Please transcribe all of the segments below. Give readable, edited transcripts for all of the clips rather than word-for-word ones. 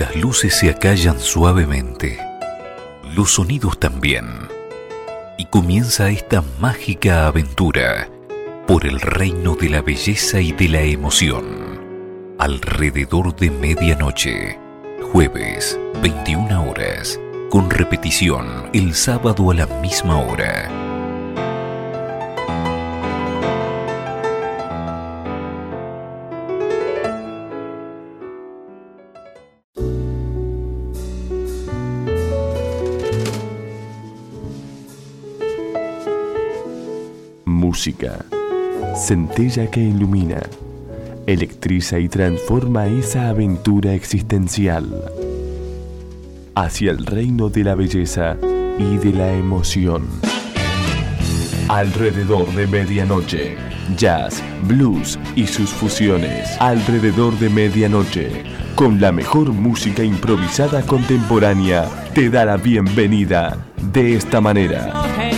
Las luces se acallan suavemente, los sonidos también, y comienza esta mágica aventura por el reino de la belleza y de la emoción. Alrededor de medianoche, jueves, 21 horas, con repetición el sábado a la misma hora. Música, centella que ilumina, electriza y transforma esa aventura existencial hacia el reino de la belleza y de la emoción. Alrededor de medianoche, jazz, blues y sus fusiones. Alrededor de medianoche, con la mejor música improvisada contemporánea, te da la bienvenida de esta manera.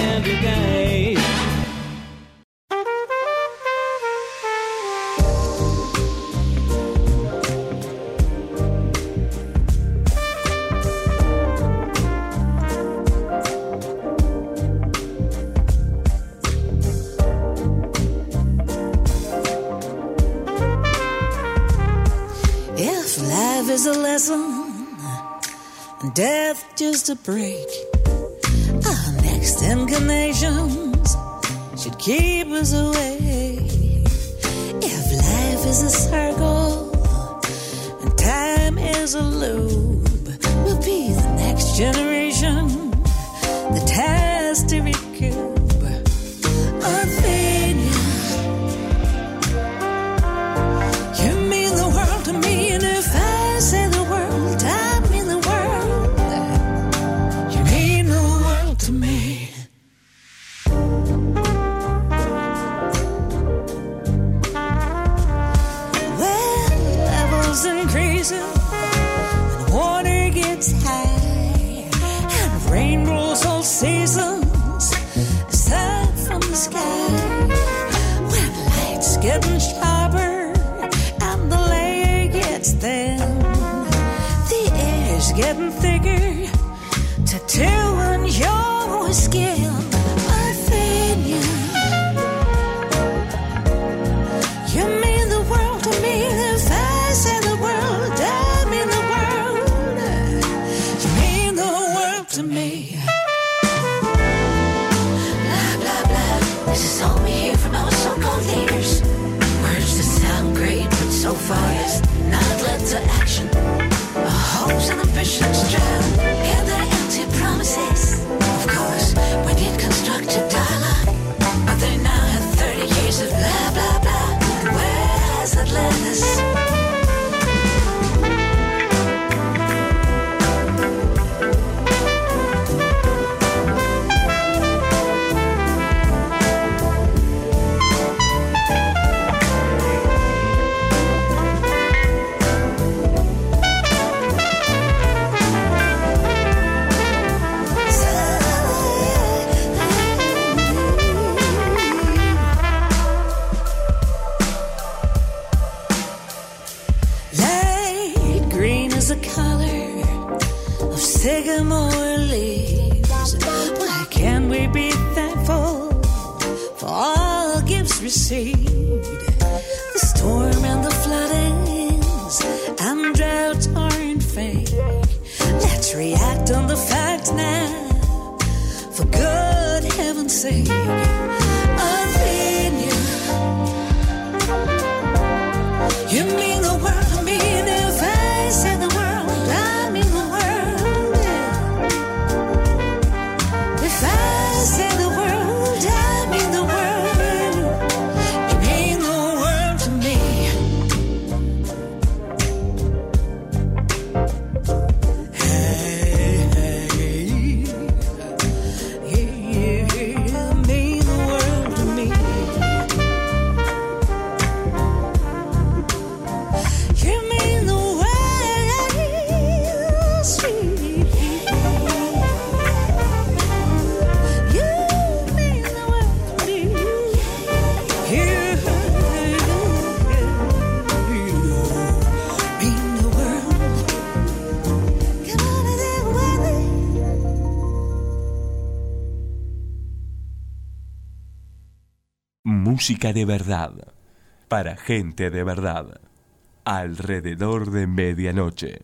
Death just a break. Our next incarnations should keep us awake. If life is a circle and time is a loop, we'll be the next generation that has to recoup. Opinion, you mean the world to me, and if I say the world, I mean the world. To me, when levels increasing and water gets high and rain rolls all seasons aside from the sky, when lights getting sharper and the layer gets thin, the air's getting thicker to tune your skin. Opinion, you mean the world to me. If I say the world, I mean the world. You mean the world to me. Blah, blah, blah. This is all we hear from our so-called leaders. Words that sound great, but so far as not led to action. Our hopes and ambitions drown in their empty promises. Of course, we need constructive dialogue, but they now have 30 years of blah, blah, blah. Where has it led us? Sycamore leaves. Why can't we be thankful for all gifts received? The storm and the floodings and droughts aren't fake. Let's react on the facts now, for good heaven's sake. Opinion, you mean the world to me, and if I say the world, I mean the world. If I say the world, I mean the world. You mean the world to me. Hey, hey, yeah, you mean the world. música de verdad, para gente de verdad, alrededor de medianoche.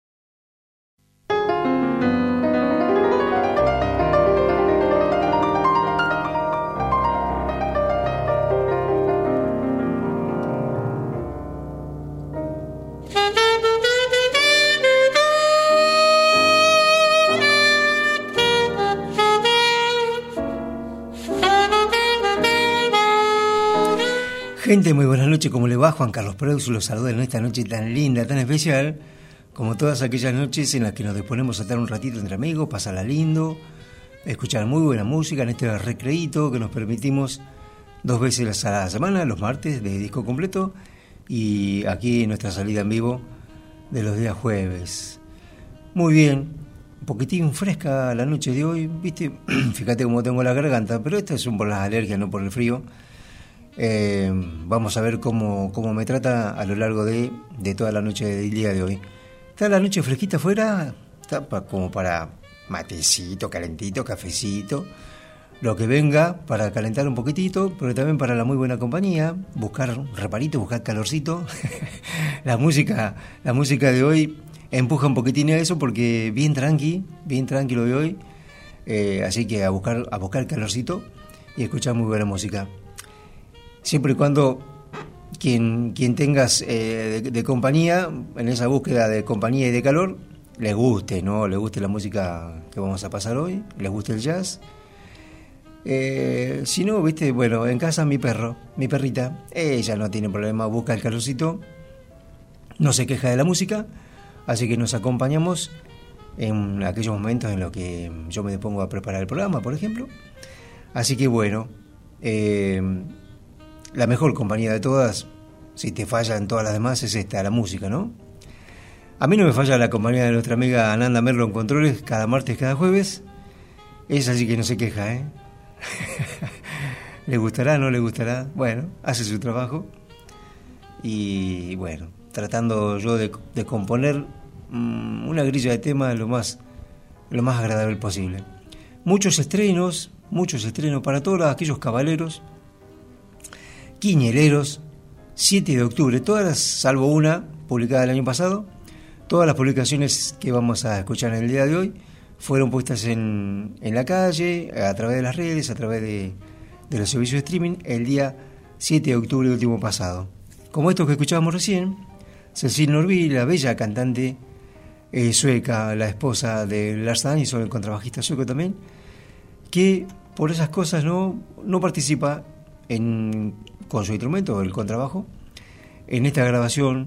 Gente, muy buenas noches, ¿cómo le va? Juan Carlos Preus los saluda en esta noche tan linda, tan especial, como todas aquellas noches en las que nos disponemos a estar un ratito entre amigos, pasarla lindo, escuchar muy buena música en este recreíto que nos permitimos 2 veces a la semana, los martes de disco completo, y aquí nuestra salida en vivo de los días jueves. Muy bien, un poquitín fresca la noche de hoy, ¿viste? Fíjate cómo tengo la garganta, pero esto es por las alergias, no por el frío. Vamos a ver cómo me trata a lo largo de toda la noche del día de hoy. Está la noche fresquita afuera, está como para matecito, calentito, cafecito, lo que venga para calentar un poquitito, pero también para la muy buena compañía, buscar reparito, buscar calorcito. La música de hoy empuja un poquitín a eso porque bien tranquilo de hoy, así que a buscar calorcito y escuchar muy buena música. Siempre y cuando quien tengas de compañía, en esa búsqueda de compañía y de calor, les guste, ¿no? Les guste la música que vamos a pasar hoy, les guste el jazz. Si no, viste, bueno, en casa mi perrita, ella no tiene problema, busca el calorcito, no se queja de la música, así que nos acompañamos en aquellos momentos en los que yo me dispongo a preparar el programa, por ejemplo. Así que bueno, la mejor compañía de todas, si te fallan todas las demás, es esta, la música, ¿no? A mí no me falla la compañía de nuestra amiga Ananda Merlo en controles, cada martes, cada jueves. Ella sí que no se queja, ¿eh? ¿Le gustará, no le gustará? Bueno, hace su trabajo. Y bueno, tratando yo de componer una grilla de temas lo más agradable posible. Muchos estrenos para todos aquellos caballeros, quiñeleros, 7 de octubre, todas, salvo una publicada el año pasado, todas las publicaciones que vamos a escuchar en el día de hoy fueron puestas en la calle, a través de las redes, a través de los servicios de streaming, el día 7 de octubre último pasado. Como estos que escuchábamos recién, Cecil Norby, la bella cantante sueca, la esposa de Lars Danielsson, el contrabajista sueco también, que por esas cosas no participa con su instrumento, el contrabajo, en esta grabación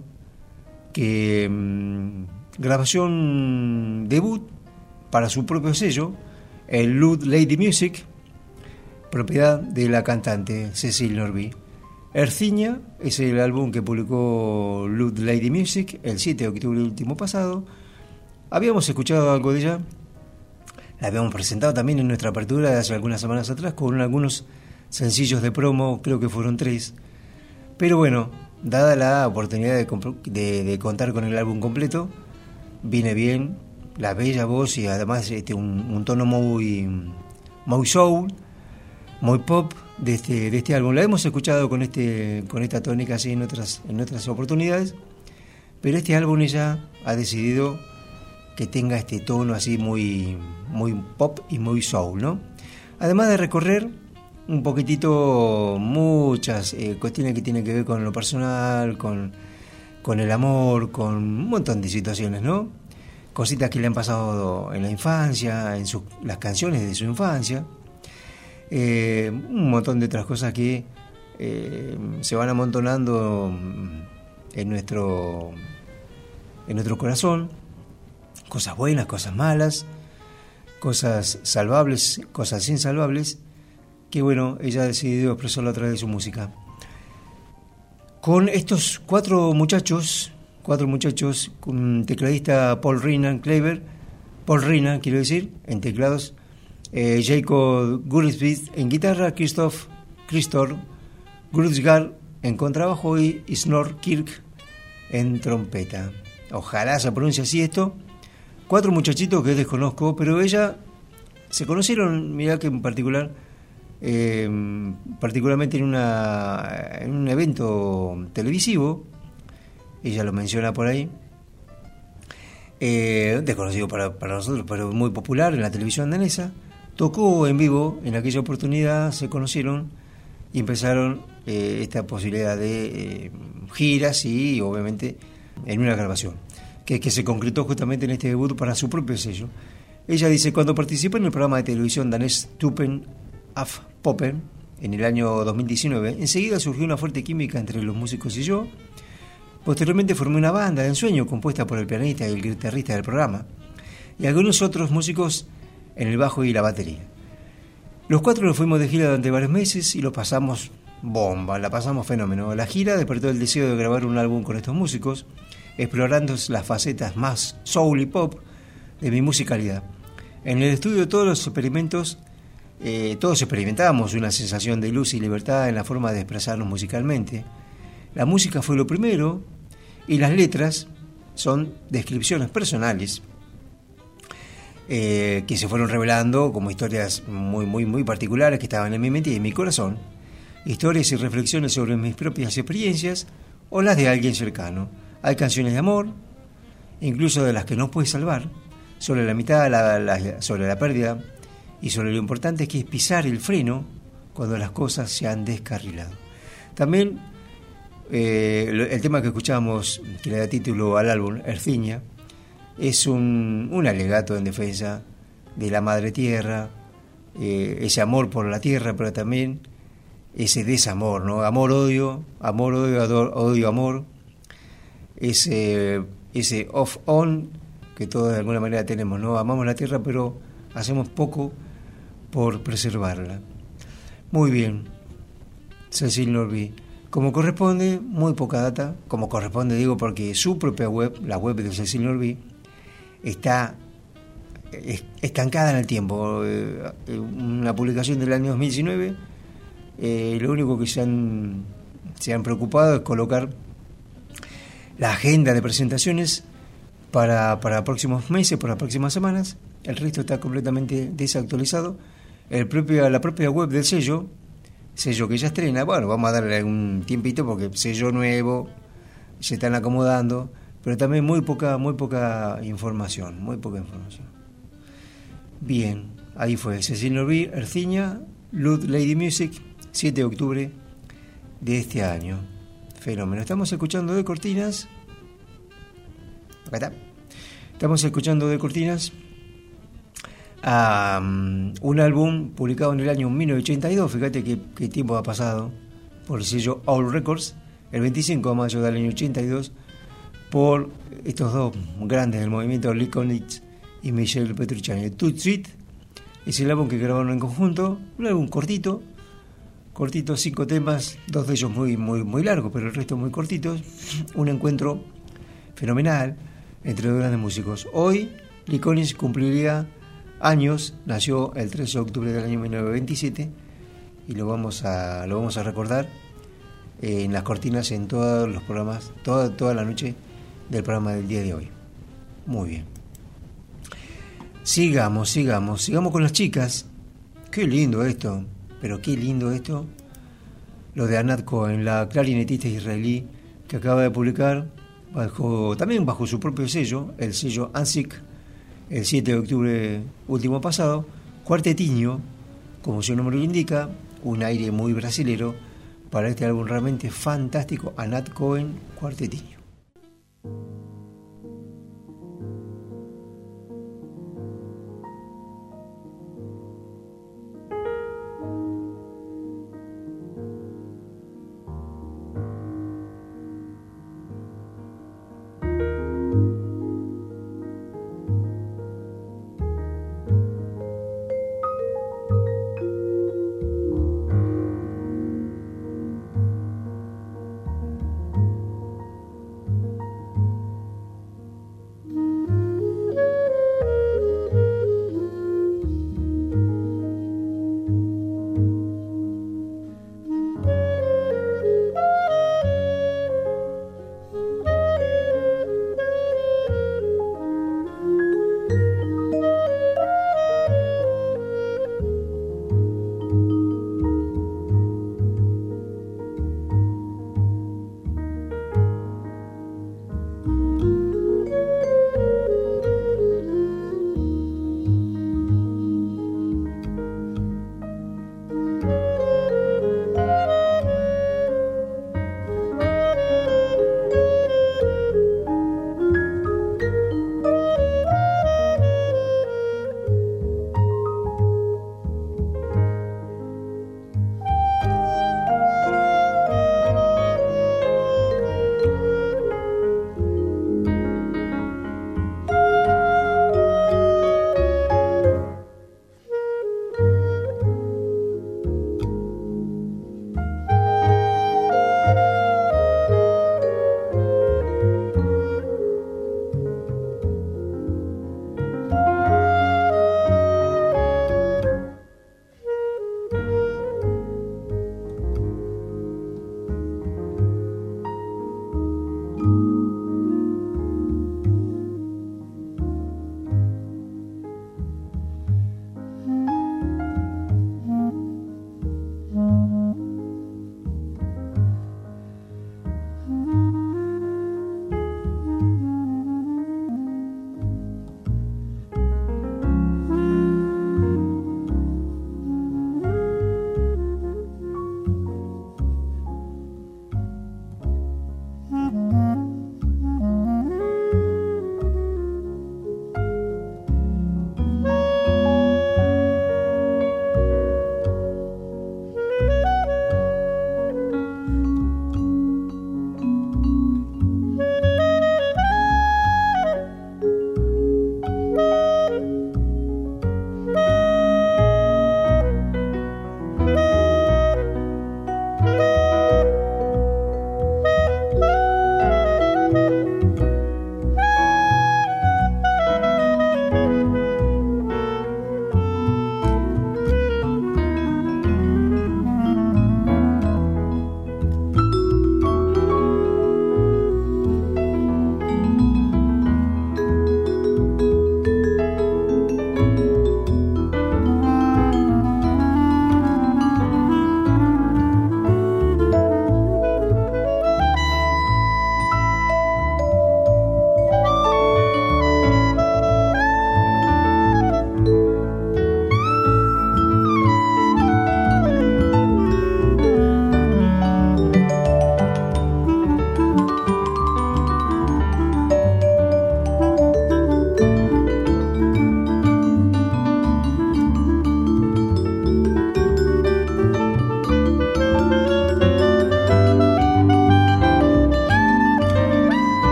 grabación debut para su propio sello, el Lud Lady Music, propiedad de la cantante Cecil Norby. Erciña es el álbum que publicó Lud Lady Music el 7 de octubre último pasado. Habíamos escuchado algo de ella, la habíamos presentado también en nuestra apertura de hace algunas semanas atrás con algunos sencillos de promo, creo que fueron 3, pero bueno, dada la oportunidad de contar con el álbum completo, viene bien la bella voz y además un tono muy soul, muy pop de este álbum. La hemos escuchado con esta tónica así en otras oportunidades, pero este álbum ella ha decidido que tenga este tono así muy pop y muy soul, ¿no? Además de recorrer un poquitito muchas cuestiones que tienen que ver con lo personal, con el amor, con un montón de situaciones, ¿no? Cositas que le han pasado en la infancia, las canciones de su infancia, un montón de otras cosas que se van amontonando en nuestro corazón, cosas buenas, cosas malas, cosas salvables, cosas insalvables, que bueno, ella ha decidido expresarlo a través de su música. Con estos cuatro muchachos, con tecladista Paul Rina, quiero decir, en teclados, Jacob Gursvik en guitarra, Christoph Grudsgaard en contrabajo y Snorre Kirk en trompeta. Ojalá se pronuncie así esto. 4 muchachitos que desconozco, pero ella se conocieron, mirá que en particular, particularmente en un evento televisivo, ella lo menciona por ahí, desconocido para nosotros, pero muy popular en la televisión danesa. Tocó en vivo, en aquella oportunidad se conocieron y empezaron esta posibilidad de giras y obviamente en una grabación, que se concretó justamente en este debut para su propio sello. Ella dice: cuando participé en el programa de televisión danés Tupen af Poppen en el año 2019, enseguida surgió una fuerte química entre los músicos y yo. Posteriormente formé una banda de ensueño compuesta por el pianista y el guitarrista del programa y algunos otros músicos en el bajo y la batería. Los cuatro nos fuimos de gira durante varios meses y lo pasamos bomba, la pasamos fenómeno. La gira despertó el deseo de grabar un álbum con estos músicos, explorando las facetas más soul y pop de mi musicalidad. En el estudio de todos experimentábamos una sensación de luz y libertad en la forma de expresarnos musicalmente. La música fue lo primero y las letras son descripciones personales que se fueron revelando como historias muy particulares que estaban en mi mente y en mi corazón, historias y reflexiones sobre mis propias experiencias o las de alguien cercano. Hay canciones de amor, incluso de las que no puedes salvar, sobre la mitad, sobre la pérdida y sobre lo importante que es pisar el freno cuando las cosas se han descarrilado. También el tema que escuchamos, que le da título al álbum, Erciña, es un alegato en defensa de la madre tierra, ese amor por la tierra, pero también ese desamor, ¿no? Amor-odio, odio-amor, ese off-on que todos de alguna manera tenemos, ¿no? Amamos la tierra, pero hacemos poco por preservarla. Muy bien, Cécile Norby. Como corresponde, muy poca data, como corresponde digo porque su propia web, la web de Cécile Norby, está estancada en el tiempo. Una publicación del año 2019, lo único que se han preocupado es colocar la agenda de presentaciones para próximos meses, para próximas semanas. El resto está completamente desactualizado. La propia web del sello que ya estrena, bueno, vamos a darle un tiempito porque sello nuevo, se están acomodando, pero también muy poca información, Bien, ahí fue Cécile Norby, Erciña, Lud Lady Music, 7 de octubre de este año. Fenómeno. Estamos escuchando de cortinas. Acá está. Estamos escuchando de cortinas a un álbum publicado en el año 1982. Fíjate qué tiempo ha pasado, por el sello All Records, el 25 de mayo del año 82, por estos dos grandes del movimiento, Lee Konitz y Michel Petrucciani. Tout Suite es el álbum que grabaron en conjunto, un álbum cortito, 5 temas, 2 de ellos muy largos, pero el resto muy cortitos. Un encuentro fenomenal entre dos grandes músicos. Hoy Lee Konitz cumpliría años, nació el 13 de octubre del año 1927 y lo vamos a recordar en las cortinas, en todos los programas, toda la noche del programa del día de hoy. Muy bien. Sigamos con las chicas. Qué lindo esto, pero qué lindo esto. Lo de Anat Cohen, la clarinetista israelí que acaba de publicar también bajo su propio sello, el sello ANSIC, el 7 de octubre último pasado, Cuartetinho, como su nombre lo indica, un aire muy brasilero para este álbum realmente fantástico, Anat Cohen, Cuartetinho.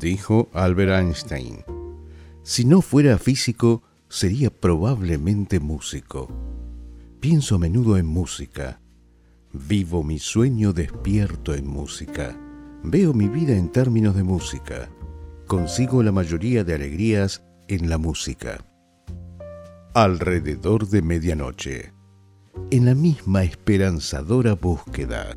Dijo Albert Einstein: si no fuera físico, sería probablemente músico. Pienso a menudo en música. Vivo mi sueño despierto en música. Veo mi vida en términos de música. Consigo la mayoría de alegrías en la música. Alrededor de medianoche. En la misma esperanzadora búsqueda.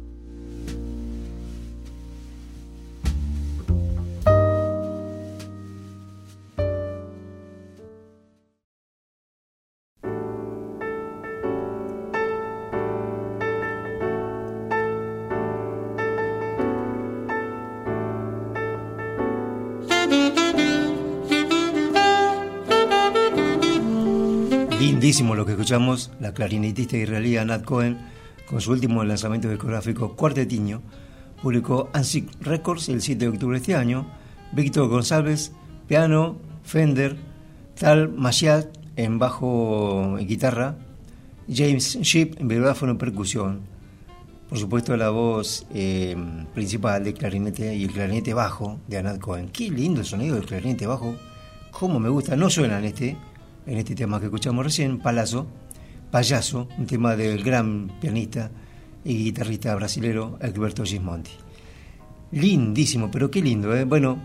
Lindísimo lo que escuchamos, la clarinetista israelí Anat Cohen, con su último lanzamiento discográfico Cuartetinho, publicó Ansic Records el 7 de octubre de este año. Víctor González, piano, Fender, Tal Mashiach en bajo y guitarra, James Shipp en vibráfono y percusión. Por supuesto la voz principal del clarinete y el clarinete bajo de Anat Cohen. Qué lindo el sonido del clarinete bajo, cómo me gusta. No suena en este tema que escuchamos recién, Payaso, un tema del gran pianista y guitarrista brasilero Egberto Gismonti. Lindísimo, pero qué lindo, ¿eh? Bueno,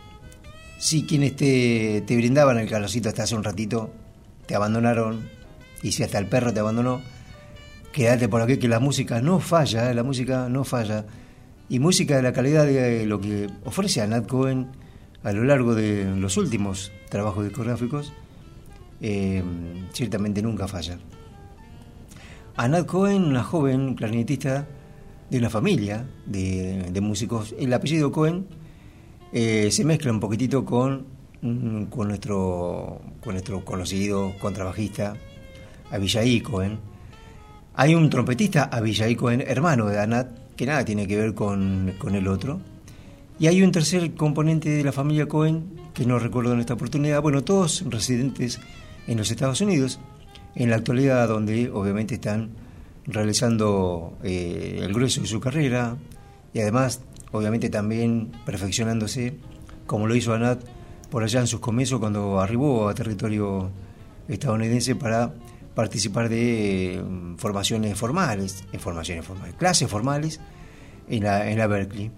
si quienes te brindaban el calorcito hasta hace un ratito te abandonaron, y si hasta el perro te abandonó, quédate por aquí que la música no falla, la música no falla. Y música de la calidad de lo que ofrece Anat Cohen a lo largo de los últimos trabajos discográficos, ciertamente nunca falla. Anat Cohen, una joven clarinetista de una familia de músicos. El apellido Cohen se mezcla un poquitito con nuestro conocido contrabajista Abishai Cohen. Hay un trompetista, Abishai Cohen, hermano de Anat, que nada tiene que ver con el otro. Y hay un tercer componente de la familia Cohen, que no recuerdo en esta oportunidad. Bueno, todos residentes en los Estados Unidos, en la actualidad, donde obviamente están realizando el grueso de su carrera y además obviamente también perfeccionándose, como lo hizo Anat por allá en sus comienzos cuando arribó a territorio estadounidense para participar de clases formales en la Berkeley.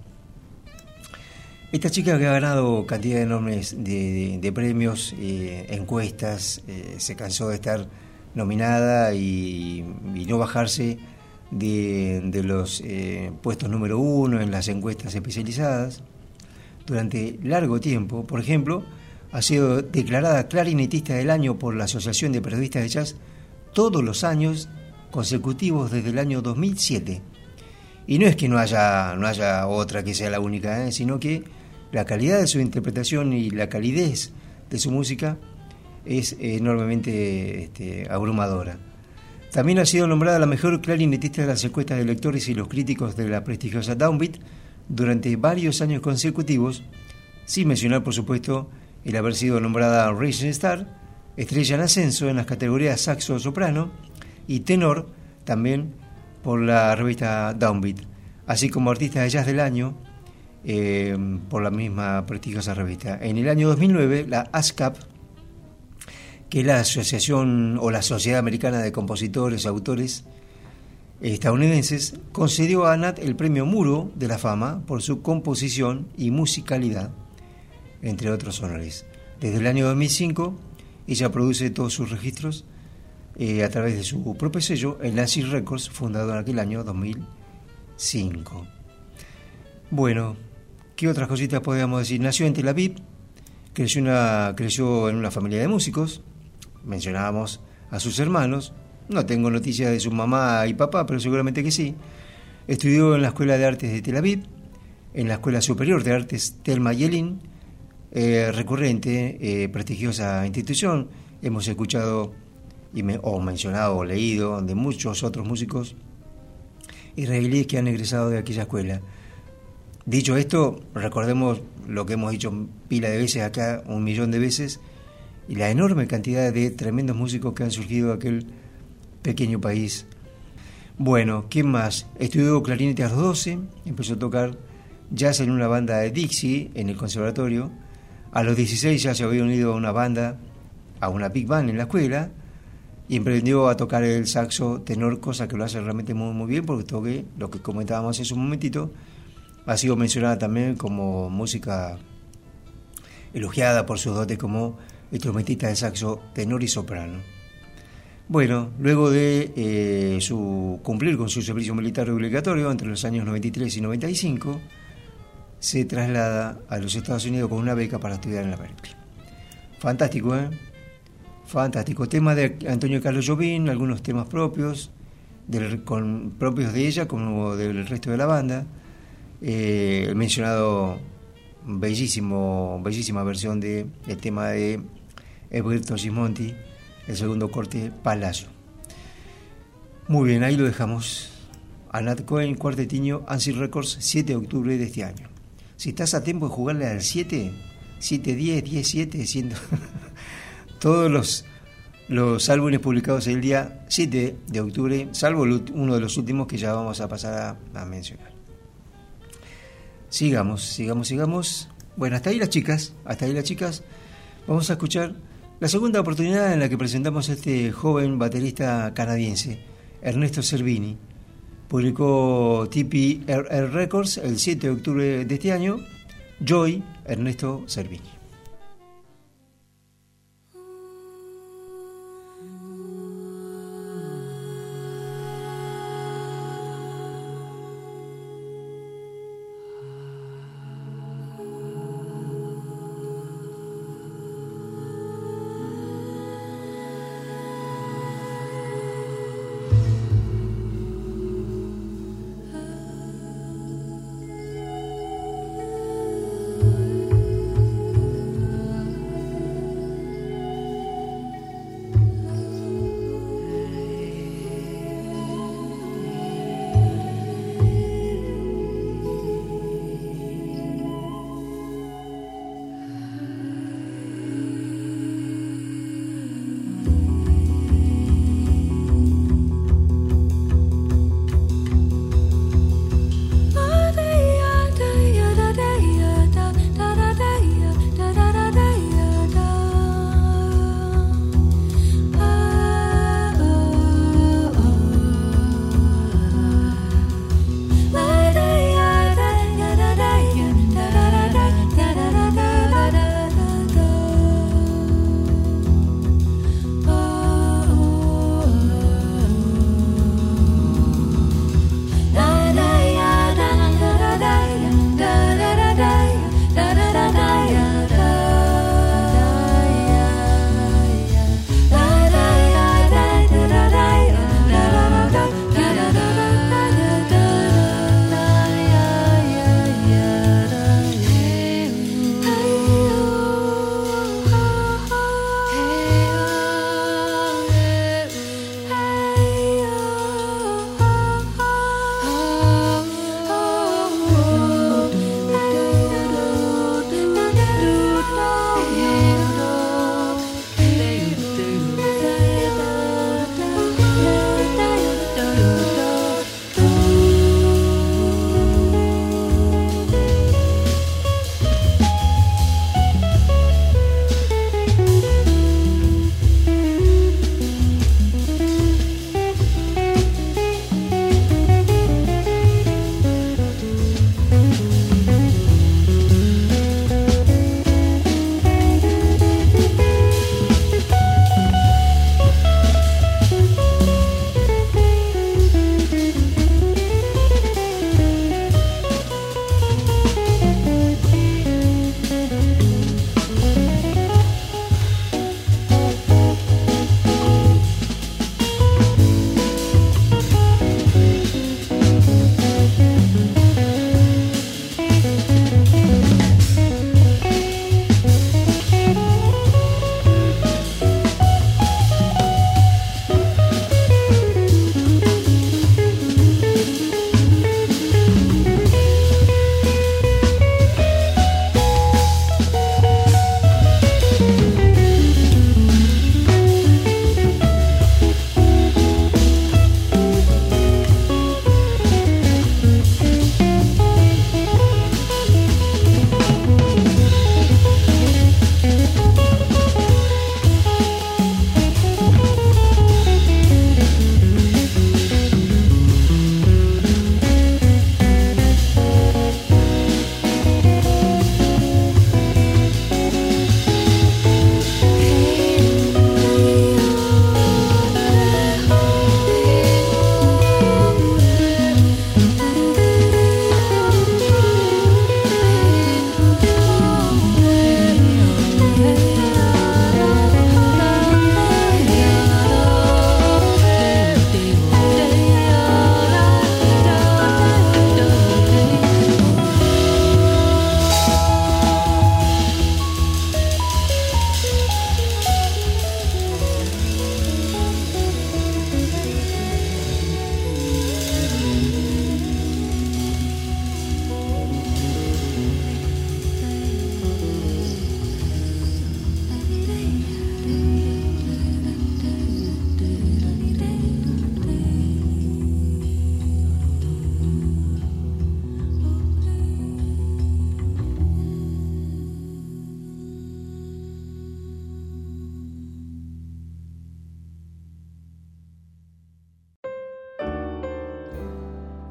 Esta chica que ha ganado cantidad enormes de premios, encuestas, se cansó de estar nominada y no bajarse de los puestos número 1 en las encuestas especializadas durante largo tiempo. Por ejemplo, ha sido declarada clarinetista del año por la Asociación de Periodistas de Jazz todos los años consecutivos desde el año 2007. Y no es que no haya otra que sea la única, sino que la calidad de su interpretación y la calidez de su música es enormemente abrumadora. También ha sido nombrada la mejor clarinetista de las encuestas de lectores y los críticos de la prestigiosa Downbeat durante varios años consecutivos, sin mencionar, por supuesto, el haber sido nombrada Rising Star, estrella en ascenso en las categorías saxo-soprano y tenor, también por la revista Downbeat, así como artista de jazz del año, por la misma prestigiosa revista. En el año 2009, la ASCAP, que es la Asociación o la Sociedad Americana de Compositores y Autores Estadounidenses, concedió a Anat el premio Muro de la Fama por su composición y musicalidad, entre otros honores. Desde el año 2005, ella produce todos sus registros a través de su propio sello, el Ansic Records, fundado en aquel año 2005. Bueno, ¿qué otras cositas podríamos decir? Nació en Tel Aviv, creció en una familia de músicos, mencionábamos a sus hermanos, no tengo noticias de su mamá y papá, pero seguramente que sí. Estudió en la Escuela de Artes de Tel Aviv, en la Escuela Superior de Artes Thelma Yellin, recurrente, prestigiosa institución. Hemos escuchado o mencionado o leído de muchos otros músicos israelíes que han egresado de aquella escuela. Dicho esto, recordemos lo que hemos dicho pila de veces acá, 1.000.000 de veces, y la enorme cantidad de tremendos músicos que han surgido de aquel pequeño país. Bueno, ¿quién más? Estudió clarinete a los 12, empezó a tocar jazz en una banda de Dixie en el conservatorio. A los 16 ya se había unido a una banda, a una big band en la escuela, y emprendió a tocar el saxo tenor, cosa que lo hace realmente muy, muy bien, porque toque, lo que comentábamos hace un momentito, ha sido mencionada también como música elogiada por sus dotes como instrumentista de saxo tenor y soprano. Bueno, luego de cumplir con su servicio militar obligatorio entre los años 93 y 95, se traslada a los Estados Unidos con una beca para estudiar en la Berkeley. Fantástico, ¿eh? Fantástico. Tema de Antonio Carlos Jobim, algunos temas propios, propios de ella como del resto de la banda. El mencionado bellísima versión del tema de Egberto Gismonti, el segundo corte, Palacio. Muy bien, ahí lo dejamos. A Nat Cohen, Cuartetiño, ANSI Records, 7 de octubre de este año. Si estás a tiempo de jugarle al 7, 7-10, 10-7, 100... todos los álbumes publicados el día 7 de octubre, salvo uno de los últimos que ya vamos a pasar a mencionar. Sigamos. Bueno, hasta ahí las chicas. Vamos a escuchar la segunda oportunidad en la que presentamos a este joven baterista canadiense, Ernesto Cervini. Publicó TPRR Records el 7 de octubre de este año, Joy, Ernesto Cervini.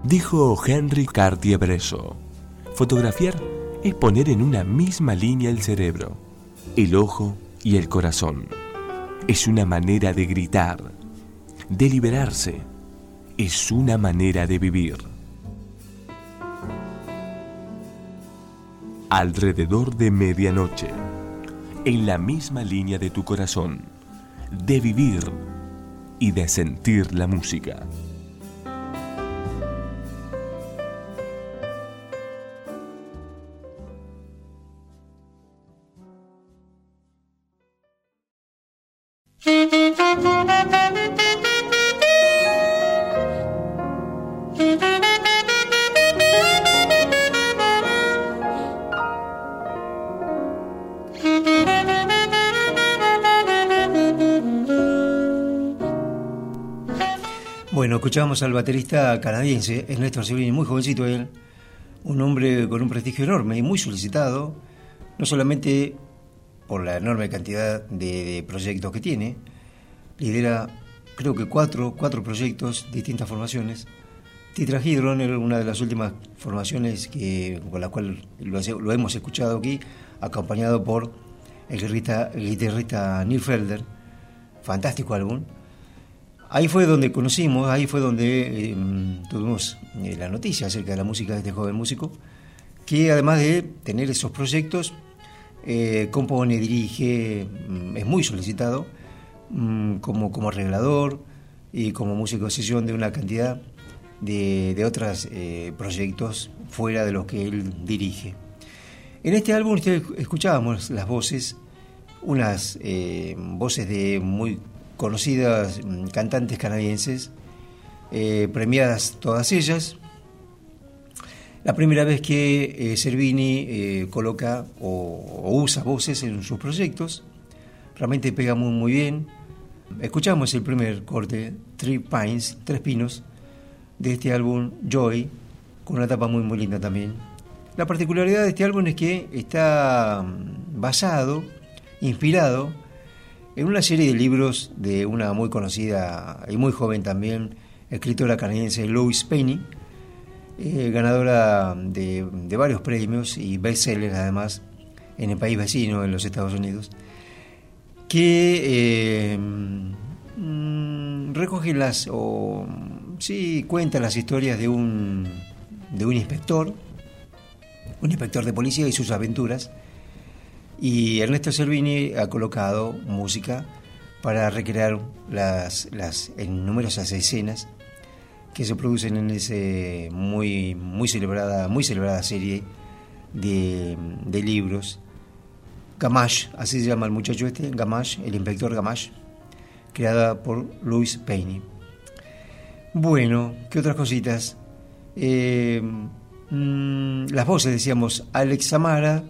Dijo Henry Cartier-Bresson: fotografiar es poner en una misma línea el cerebro, el ojo y el corazón. Es una manera de gritar, de liberarse. Es una manera de vivir. Alrededor de medianoche, en la misma línea de tu corazón, de vivir y de sentir la música. Bueno, escuchábamos al baterista canadiense Ernesto Cervini, muy jovencito él, un hombre con un prestigio enorme y muy solicitado, no solamente por la enorme cantidad de proyectos que tiene, lidera creo que cuatro proyectos, distintas formaciones. Tetrahedron era una de las últimas formaciones con la cual lo hemos escuchado aquí, acompañado por el guitarrista Neil Felder, fantástico álbum. Ahí fue donde conocimos, ahí fue donde tuvimos la noticia acerca de la música de este joven músico, que además de tener esos proyectos, compone, dirige, es muy solicitado como arreglador y como músico de sesión de una cantidad de otros proyectos fuera de los que él dirige. En este álbum escuchábamos las voces, unas voces de muy conocidas cantantes canadienses, premiadas todas ellas. La primera vez que Cervini coloca o usa voces en sus proyectos, realmente pega muy bien. Escuchamos el primer corte, Tres Pinos, de este álbum Joy, con una tapa muy linda también. La particularidad de este álbum es que está inspirado en una serie de libros de una muy conocida y muy joven también escritora canadiense, Louise Penny, ganadora de varios premios y bestsellers además en el país vecino, en los Estados Unidos, que recoge cuenta las historias de un inspector de policía y sus aventuras. Y Ernesto Cervini ha colocado música para recrear las numerosas escenas que se producen en ese muy celebrada serie de libros. Gamache, así se llama el muchacho Gamache, el inspector Gamache, creada por Louise Penny. Bueno, ¿qué otras cositas? Las voces, decíamos, Alex Samara,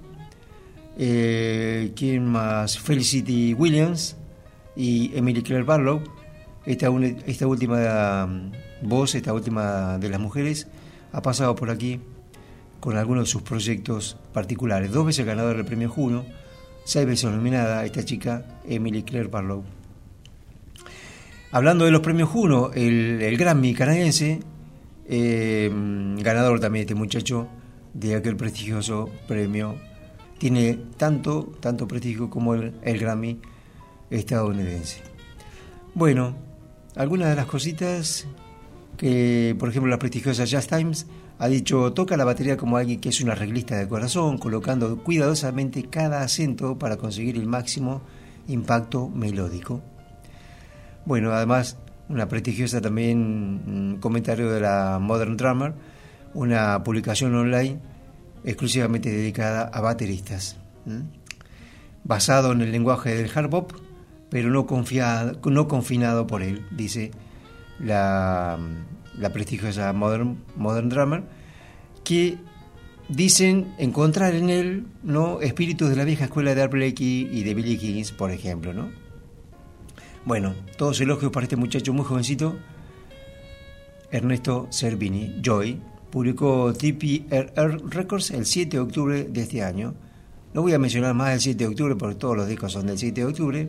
¿quién más? Felicity Williams y Emily Claire Barlow. Esta última voz, esta última de las mujeres, ha pasado por aquí con algunos de sus proyectos particulares. 2 veces ganadora del premio Juno, 6 veces nominada esta chica, Emily Claire Barlow. Hablando de los premios Juno, el Grammy canadiense, ganador también este muchacho de aquel prestigioso premio. Tiene tanto prestigio como el Grammy estadounidense. Bueno, algunas de las cositas que, por ejemplo, la prestigiosa Jazz Times ha dicho: toca la batería como alguien que es un arreglista de corazón, colocando cuidadosamente cada acento para conseguir el máximo impacto melódico. Bueno, además, una prestigiosa también comentario de la Modern Drummer, una publicación online exclusivamente dedicada a bateristas, basado en el lenguaje del hard bop, pero no confinado por él, dice la prestigiosa Modern Drummer, que dicen encontrar en él, ¿no?, espíritus de la vieja escuela de Art Blakey y de Billy Higgins, por ejemplo, ¿no? Bueno, todos elogios para este muchacho muy jovencito, Ernesto Cervini. Joy publicó TPRR Records el 7 de octubre de este año. No voy a mencionar más el 7 de octubre porque todos los discos son del 7 de octubre.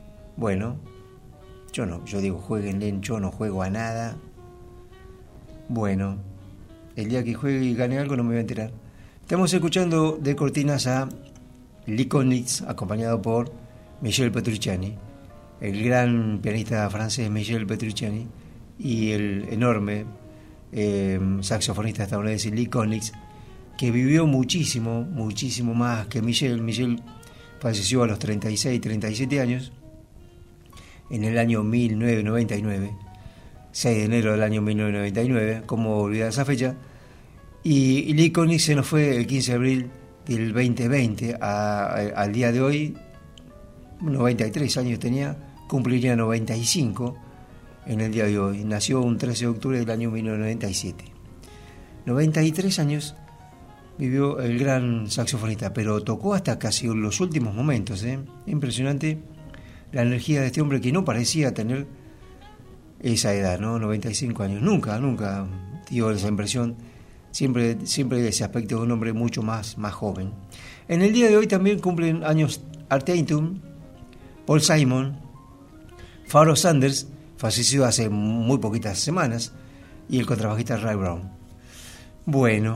Bueno, yo digo, jueguenle, yo no juego a nada. Bueno, el día que juegue y gane algo no me voy a enterar. Estamos escuchando de cortinas a Lee Konitz, acompañado por Michel Petrucciani, el gran pianista francés Michel Petrucciani, y el enorme saxofonista estadounidense Lee Konitz, que vivió muchísimo más que Michel. Michel falleció a los 36, 37 años, en el año 1999, 6 de enero del año 1999, cómo olvidar esa fecha. Y Lee Konitz se nos fue el 15 de abril del 2020 al día de hoy. 93 años tenía, cumpliría 95 en el día de hoy. Nació un 13 de octubre del año 1997. 93 años vivió el gran saxofonista, pero tocó hasta casi los últimos momentos. Impresionante la energía de este hombre, que no parecía tener esa edad, ¿no? 95 años. Nunca dio esa impresión. Siempre ese aspecto de un hombre mucho más joven. En el día de hoy también cumplen años Art Tatum, Paul Simon, Pharoah Sanders, fallecido hace muy poquitas semanas, y el contrabajista Ray Brown. Bueno,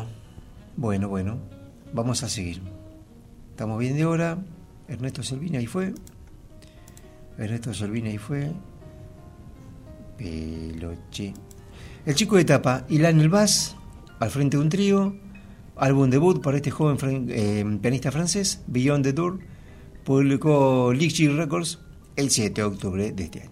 vamos a seguir. Estamos bien de hora. Ernesto Selvini ahí fue. Peloche. El chico de tapa, Ilan Elbaz, al frente de un trío. Álbum debut para este joven pianista francés, Beyond the Door. Publicó Litchi Records el 7 de octubre de este año.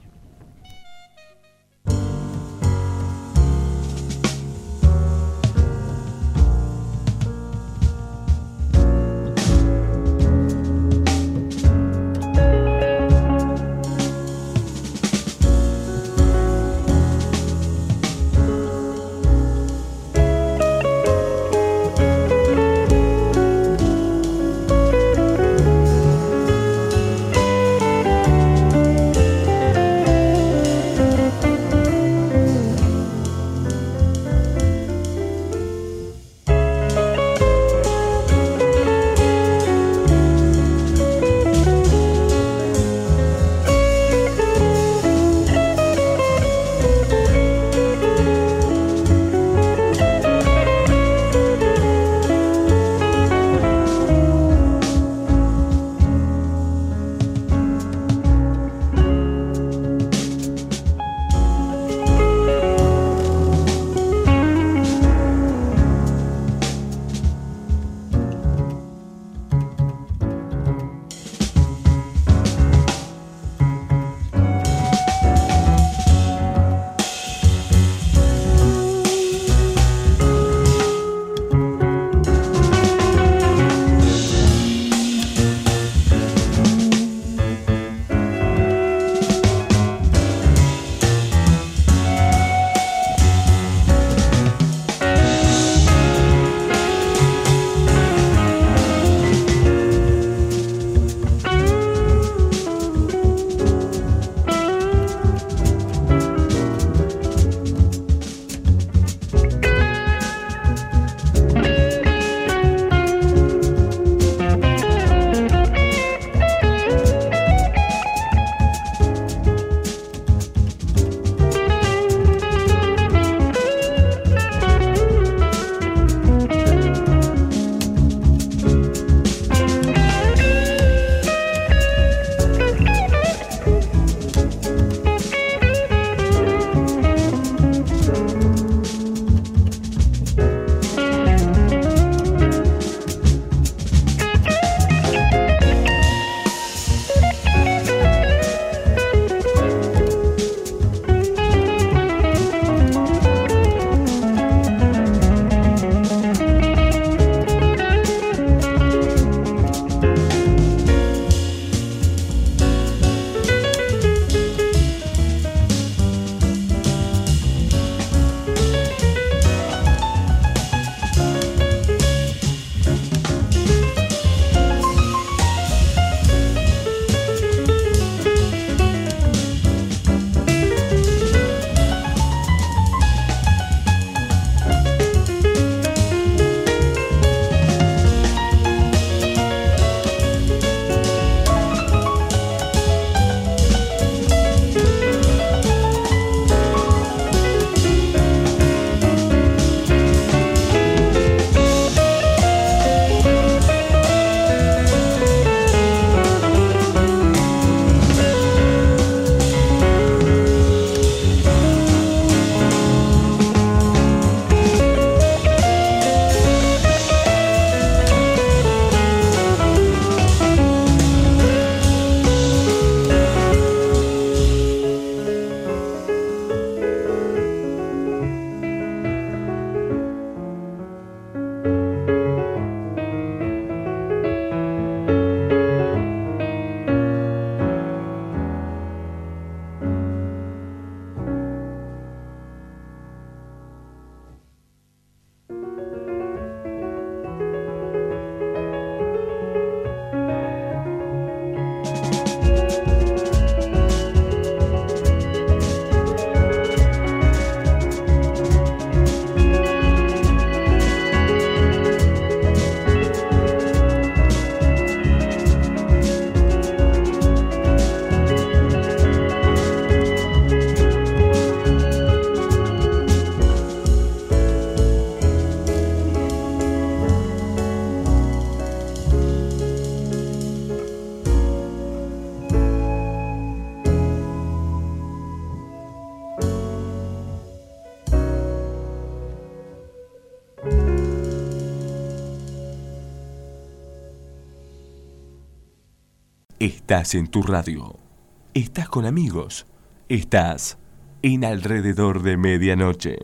Estás en tu radio. Estás con amigos. Estás en Alrededor de Medianoche.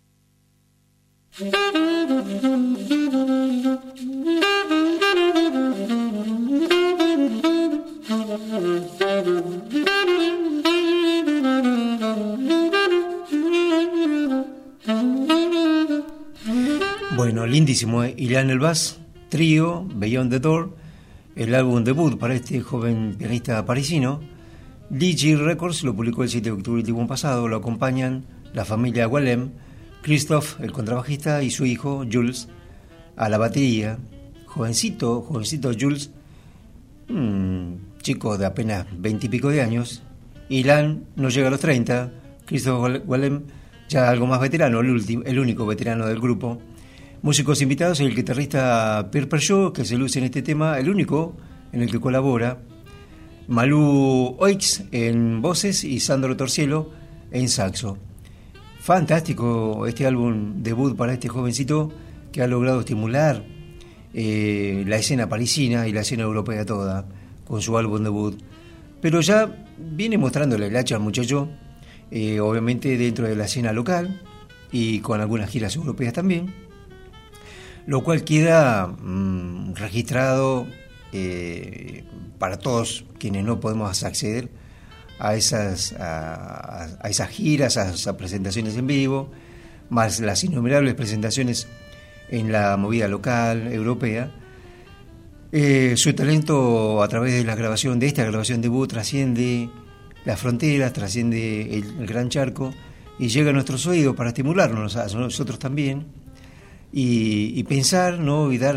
Bueno, lindísimo, Ilan Elbaz, Trío, Beyond the Door, el álbum debut para este joven pianista parisino. DG Records lo publicó el 7 de octubre del año pasado. Lo acompañan la familia Wallem, Christophe, el contrabajista, y su hijo, Jules, a la batería. Jovencito Jules, chico de apenas 20 y pico de años. Ilan no llega a los 30, Christophe Wallem ya algo más veterano, el único veterano del grupo. Músicos invitados, el guitarrista Pierre Perjot, que se luce en este tema, el único en el que colabora. Malou Oix en voces y Sandro Torcielo en saxo. Fantástico este álbum debut para este jovencito que ha logrado estimular la escena parisina y la escena europea toda con su álbum debut. Pero ya viene mostrándole el hacha al muchacho, obviamente dentro de la escena local y con algunas giras europeas también, lo cual queda registrado para todos quienes no podemos acceder a esas giras, a esas presentaciones en vivo, más las innumerables presentaciones en la movida local, europea. Su talento a través de esta grabación debut trasciende las fronteras, trasciende el gran charco y llega a nuestros oídos para estimularnos a nosotros también y pensar, ¿no? Y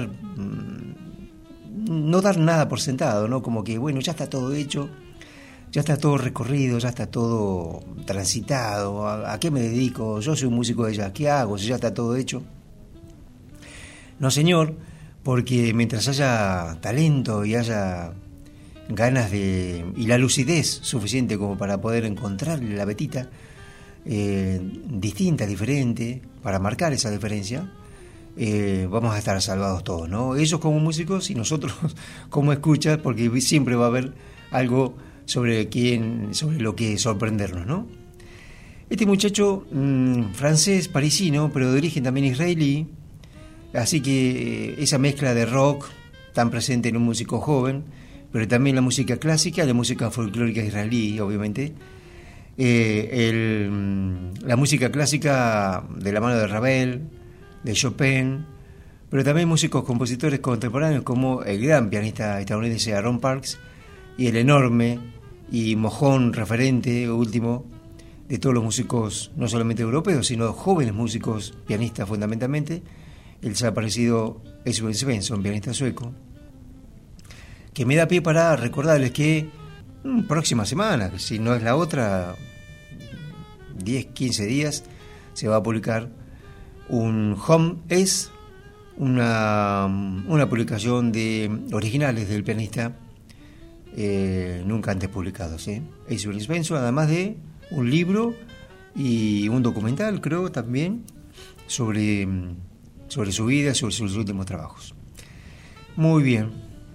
no dar nada por sentado, ¿no? Como que, bueno, ya está todo hecho, ya está todo recorrido, ya está todo transitado. ¿A qué me dedico? Yo soy un músico de jazz, ¿qué hago si ya está todo hecho? No, señor, porque mientras haya talento y haya ganas y la lucidez suficiente como para poder encontrar la vetita distinta, diferente, para marcar esa diferencia, vamos a estar salvados todos, ¿no? Ellos como músicos y nosotros como escuchas, porque siempre va a haber algo sobre lo que sorprendernos, ¿no? Este muchacho francés, parisino, pero de origen también israelí, así que esa mezcla de rock tan presente en un músico joven, pero también la música clásica, la música folclórica israelí, obviamente, la música clásica de la mano de Ravel, de Chopin, pero también músicos compositores contemporáneos como el gran pianista estadounidense Aaron Parks y el enorme y mojón referente último de todos los músicos, no solamente europeos, sino jóvenes músicos, pianistas fundamentalmente, el desaparecido Esbjörn Svensson, pianista sueco, que me da pie para recordarles que próxima semana, si no es la otra, 10, 15 días, se va a publicar un Home Es, una publicación de originales del pianista nunca antes publicados, Esbjörn Svensson, además de un libro y un documental, creo, también sobre su vida, sobre sus últimos trabajos. Muy bien.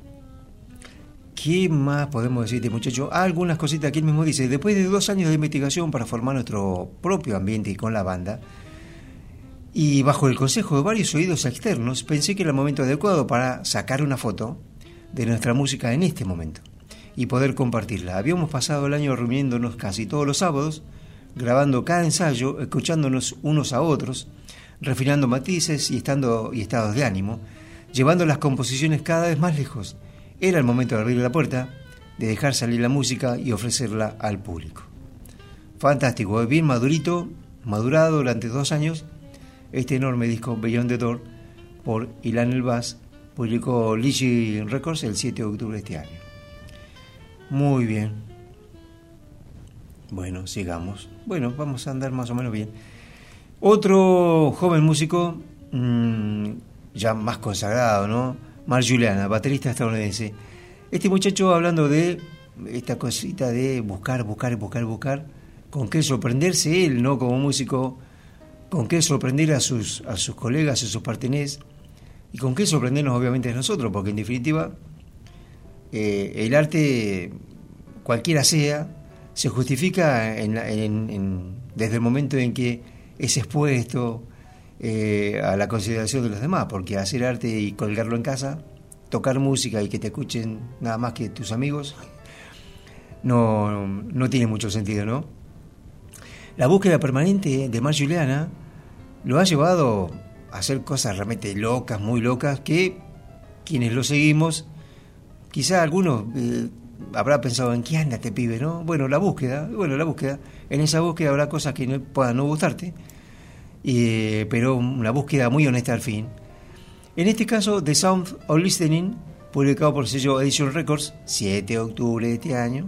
¿Qué más podemos decir de este muchacho? Algunas cositas que él mismo dice. Después de 2 años de investigación para formar nuestro propio ambiente con la banda, y bajo el consejo de varios oídos externos, pensé que era el momento adecuado para sacar una foto de nuestra música en este momento y poder compartirla. Habíamos pasado el año reuniéndonos casi todos los sábados, grabando cada ensayo, escuchándonos unos a otros, refinando matices y estados de ánimo, llevando las composiciones cada vez más lejos. Era el momento de abrir la puerta, de dejar salir la música y ofrecerla al público. Fantástico, bien madurado durante 2 años, este enorme disco Beyond the Door por Ilan Elbaz, publicó DG Records el 7 de octubre de este año. Muy bien. Bueno, sigamos. Bueno, vamos a andar más o menos bien. Otro joven músico, ya más consagrado, ¿no? Mark Juliana, baterista estadounidense. Este muchacho, hablando de esta cosita de buscar, con qué sorprenderse él, ¿no? Como músico, con qué sorprender a sus colegas, a sus partenés, y con qué sorprendernos obviamente a nosotros, porque en definitiva el arte, cualquiera sea, se justifica desde el momento en que es expuesto a la consideración de los demás, porque hacer arte y colgarlo en casa, tocar música y que te escuchen nada más que tus amigos, no tiene mucho sentido, ¿no? La búsqueda permanente de Mark Juliana lo ha llevado a hacer cosas realmente locas, muy locas, que quienes lo seguimos, quizá algunos habrá pensado en qué anda este pibe, ¿no? Bueno, la búsqueda, en esa búsqueda habrá cosas que no puedan no gustarte, pero una búsqueda muy honesta al fin. En este caso, The Sound of Listening, publicado por el sello Edition Records, 7 de octubre de este año,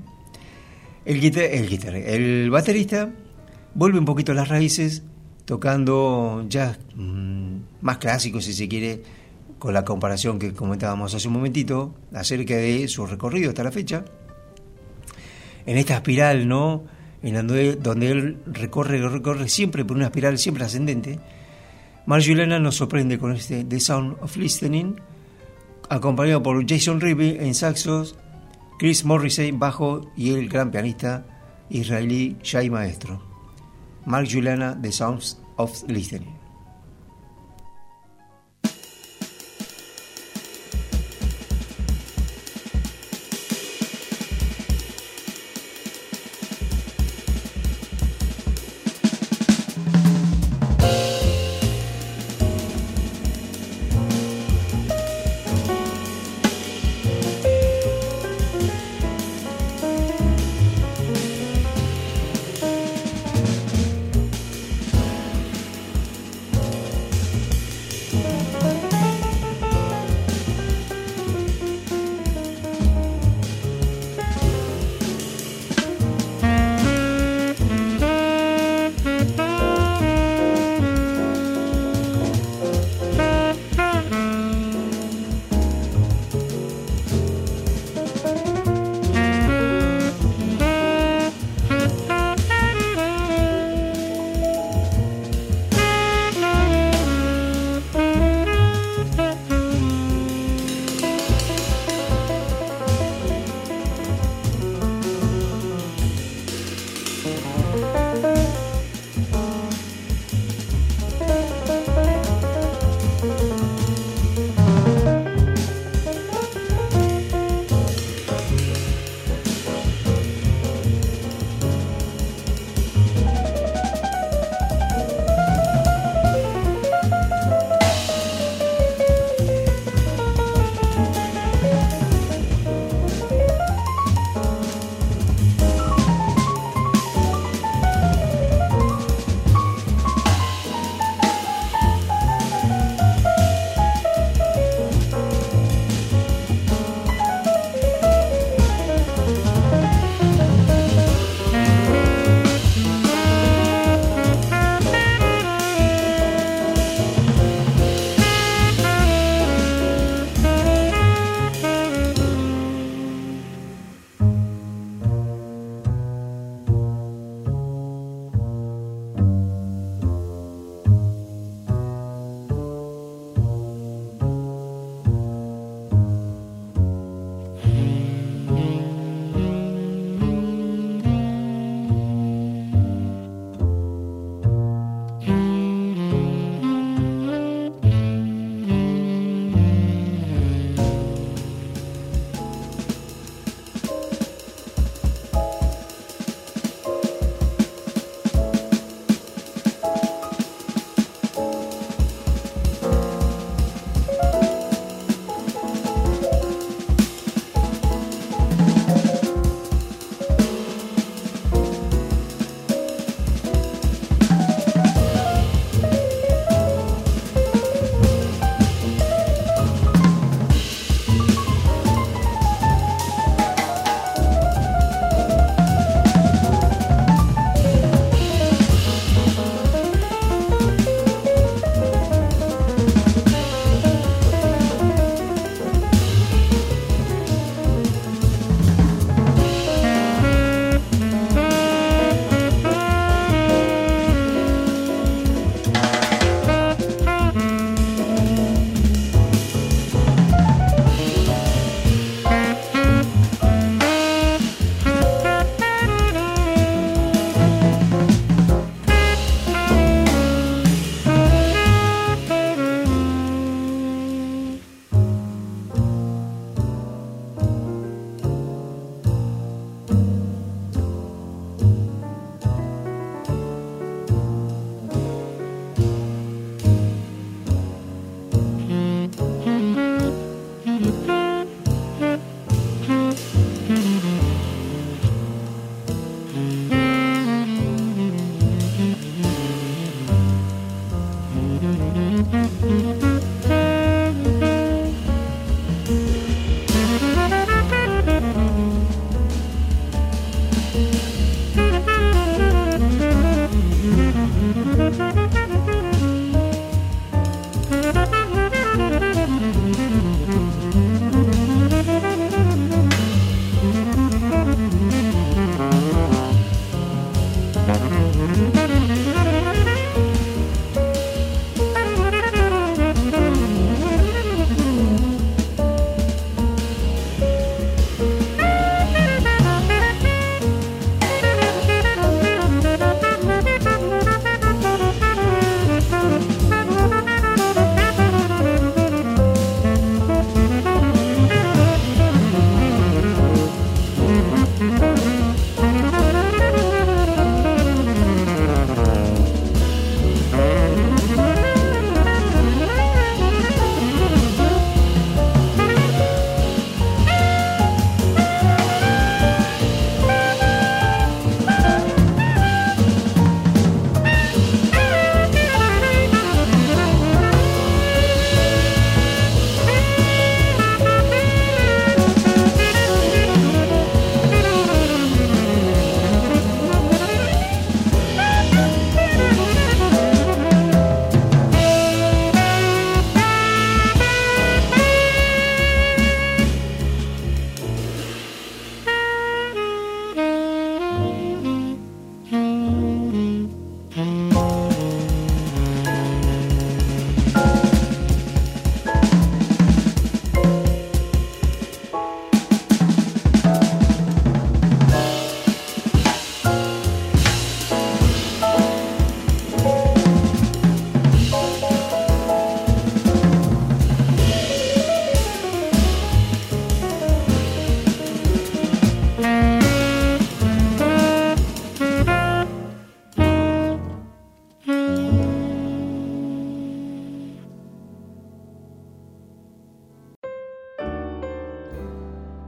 el baterista vuelve un poquito a las raíces, tocando jazz más clásico, si se quiere, con la comparación que comentábamos hace un momentito acerca de su recorrido hasta la fecha. En esta espiral, ¿no?, en donde él recorre siempre por una espiral siempre ascendente, Mark Juliana nos sorprende con este The Sound of Listening, acompañado por Jason Ribby en saxos, Chris Morrissey bajo y el gran pianista israelí Shai Maestro. Mark Juliana, The Sounds of Listening.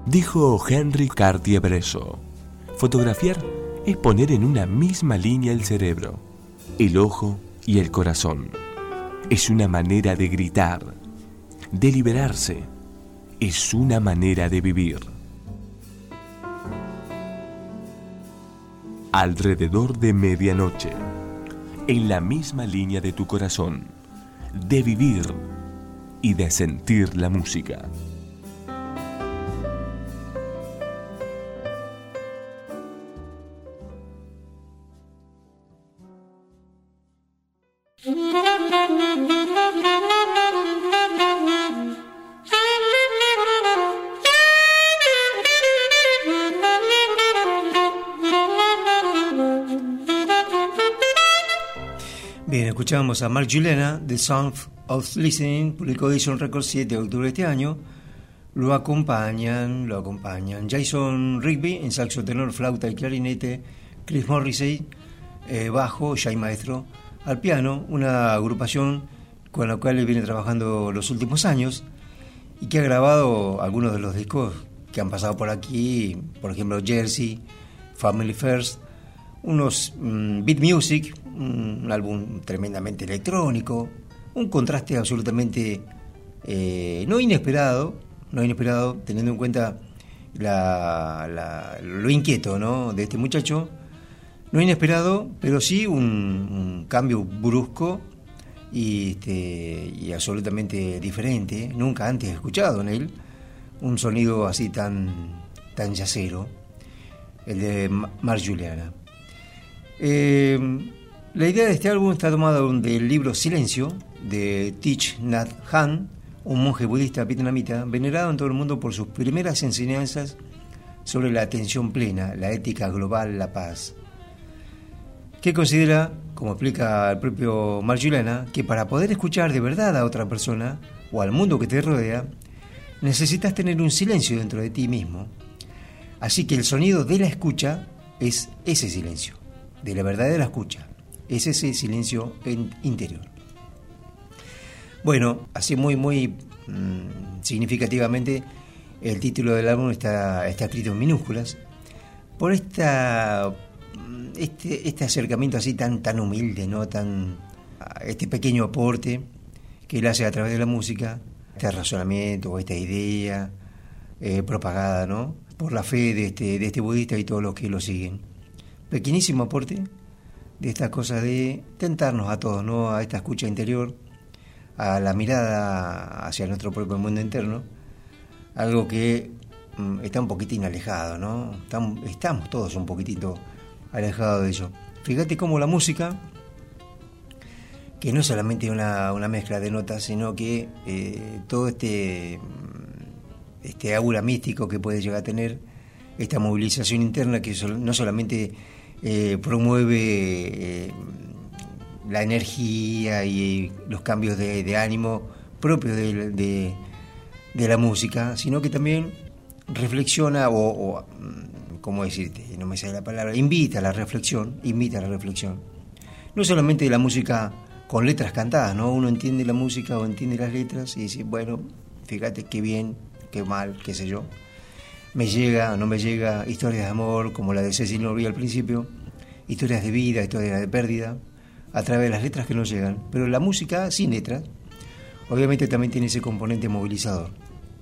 Dijo Henry Cartier-Bresson: fotografiar es poner en una misma línea el cerebro, el ojo y el corazón. Es una manera de gritar, de liberarse. Es una manera de vivir. Alrededor de medianoche, en la misma línea de tu corazón, de vivir y de sentir la música. Bien, escuchamos a Mark Juliana, The Sound of Listening, publicó Edison Records 7 de octubre de este año. Lo acompañan Jason Rigby en saxo tenor, flauta y clarinete, Chris Morrissey, bajo, Jay Maestro, al piano, una agrupación con la cual él viene trabajando los últimos años y que ha grabado algunos de los discos que han pasado por aquí, por ejemplo Jersey, Family First, unos beat music, un álbum tremendamente electrónico, un contraste absolutamente no inesperado, teniendo en cuenta lo inquieto, ¿no?, de este muchacho. No inesperado, pero sí un cambio brusco y absolutamente diferente, nunca antes escuchado en él, un sonido así tan jazzero, el de Mark Juliana. La idea de este álbum está tomada del libro Silencio de Thich Nhat Hanh, un monje budista vietnamita venerado en todo el mundo por sus primeras enseñanzas sobre la atención plena, la ética global, la paz, que considera, como explica el propio Mark Juliana, que para poder escuchar de verdad a otra persona o al mundo que te rodea, necesitas tener un silencio dentro de ti mismo. Así que el sonido de la escucha es ese silencio, de la verdadera escucha, es ese silencio interior. Bueno, así muy significativamente, el título del álbum está escrito en minúsculas por este acercamiento así tan humilde, ¿no?, este pequeño aporte que él hace a través de la música, este razonamiento o esta idea propagada, ¿no?, por la fe de este budista y todos los que lo siguen. Pequeñísimo aporte de esta cosa de tentarnos a todos, ¿no?, a esta escucha interior, a la mirada hacia nuestro propio mundo interno, algo que está un poquitín alejado, ¿no? Estamos todos un poquitito alejados de ello. Fíjate cómo la música, que no es solamente una mezcla de notas, sino que todo este aura místico que puede llegar a tener, esta movilización interna que no solamente promueve la energía y los cambios de ánimo propios de la música, sino que también reflexiona o ¿cómo decirte? No me sale la palabra. Invita a la reflexión. No solamente de la música con letras cantadas, ¿no? Uno entiende la música o entiende las letras y dice, bueno, fíjate qué bien, qué mal, qué sé yo. Me llega o no me llega, historias de amor como la de Cecil Norby al principio, historias de vida, historias de pérdida, a través de las letras que nos llegan. Pero la música sin letras, obviamente también tiene ese componente movilizador.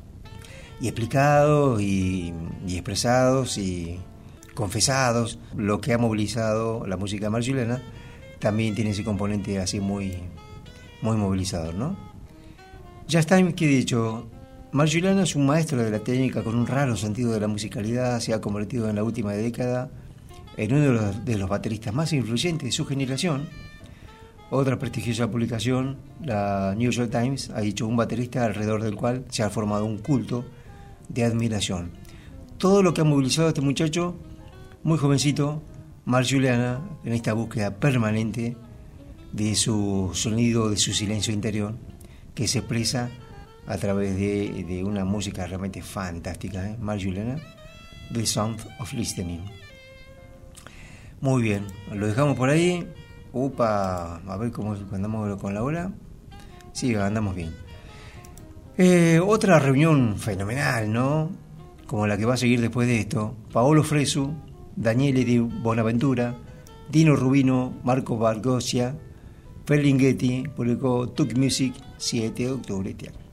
Y explicados y expresados y confesados, lo que ha movilizado la música Mark Juliana también tiene ese componente así muy movilizador, ¿no? Just Time, que he dicho, Mark Juliana es un maestro de la técnica con un raro sentido de la musicalidad, se ha convertido en la última década en uno de los bateristas más influyentes de su generación. Otra prestigiosa publicación, la New York Times, ha dicho un baterista alrededor del cual se ha formado un culto de admiración. Todo lo que ha movilizado a este muchacho, muy jovencito, Mark Juliana, en esta búsqueda permanente de su sonido, de su silencio interior, que se expresa a través de una música realmente fantástica, Mark Juliana, The Sound of Listening. Muy bien, lo dejamos por ahí. A ver cómo andamos con la hora. Sí, andamos bien. Otra reunión fenomenal, ¿no? como la que va a seguir después de esto, Paolo Fresu, Daniele Di Bonaventura, Dino Rubino, Marco Bargosia, Ferlinghetti, publicó Tuk Music 7 de octubre este año.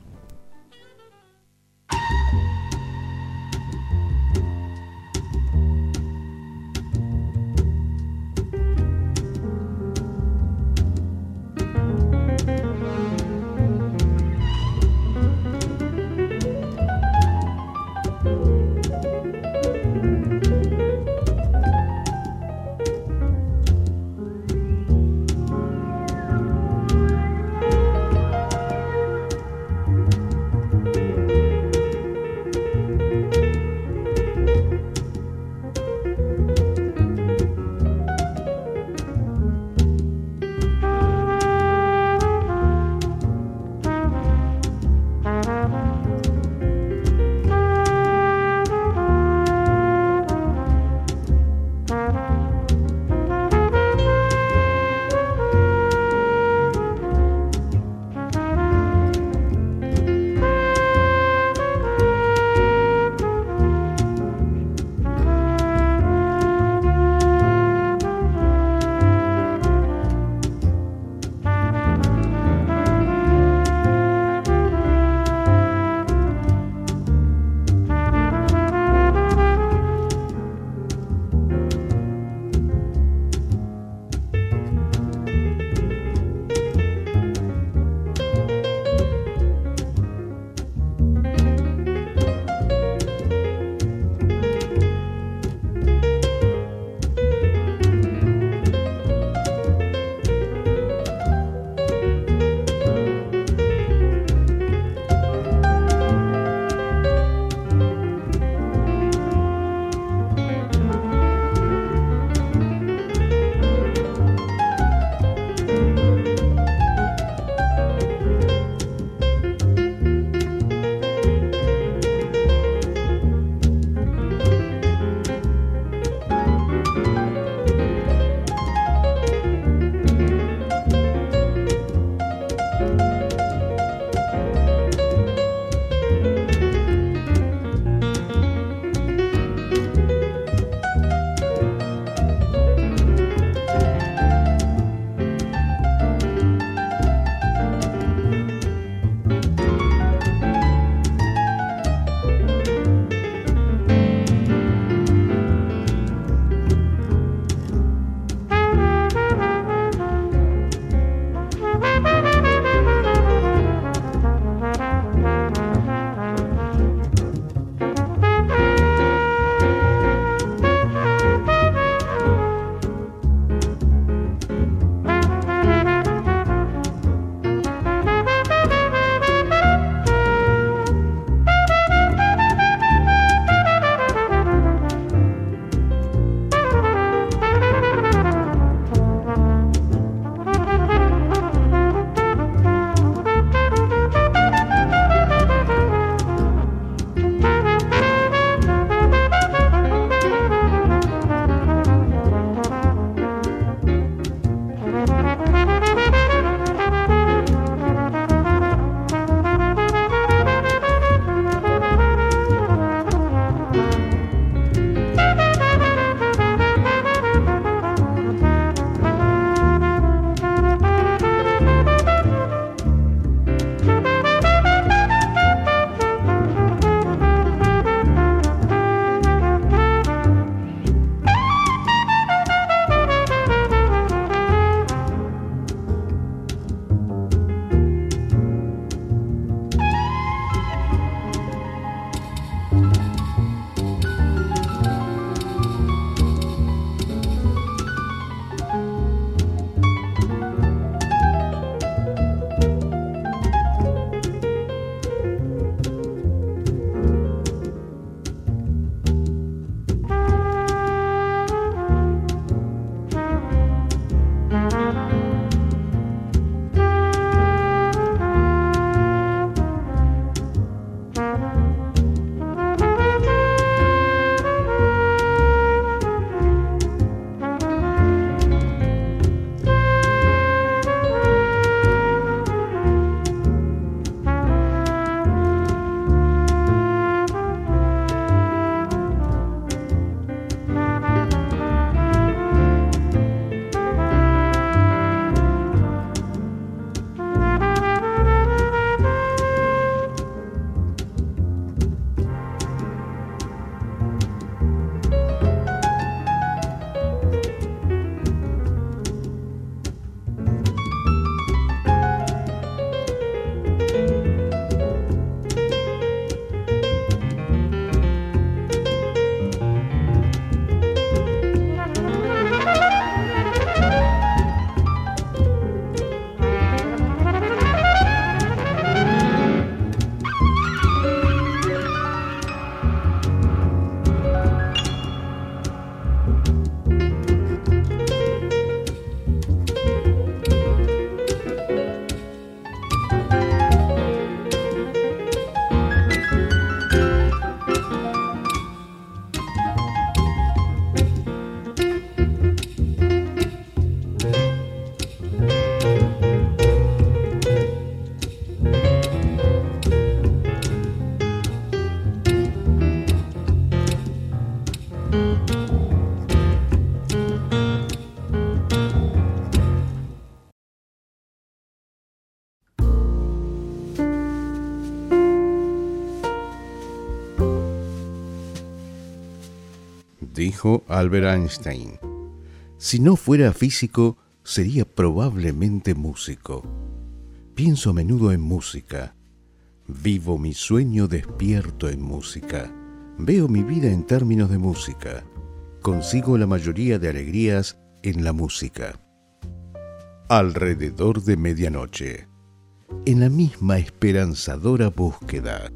Dijo Albert Einstein: si no fuera físico, sería probablemente músico. Pienso a menudo en música. Vivo mi sueño despierto en música. Veo mi vida en términos de música. Consigo la mayoría de alegrías en la música. Alrededor de medianoche, en la misma esperanzadora búsqueda.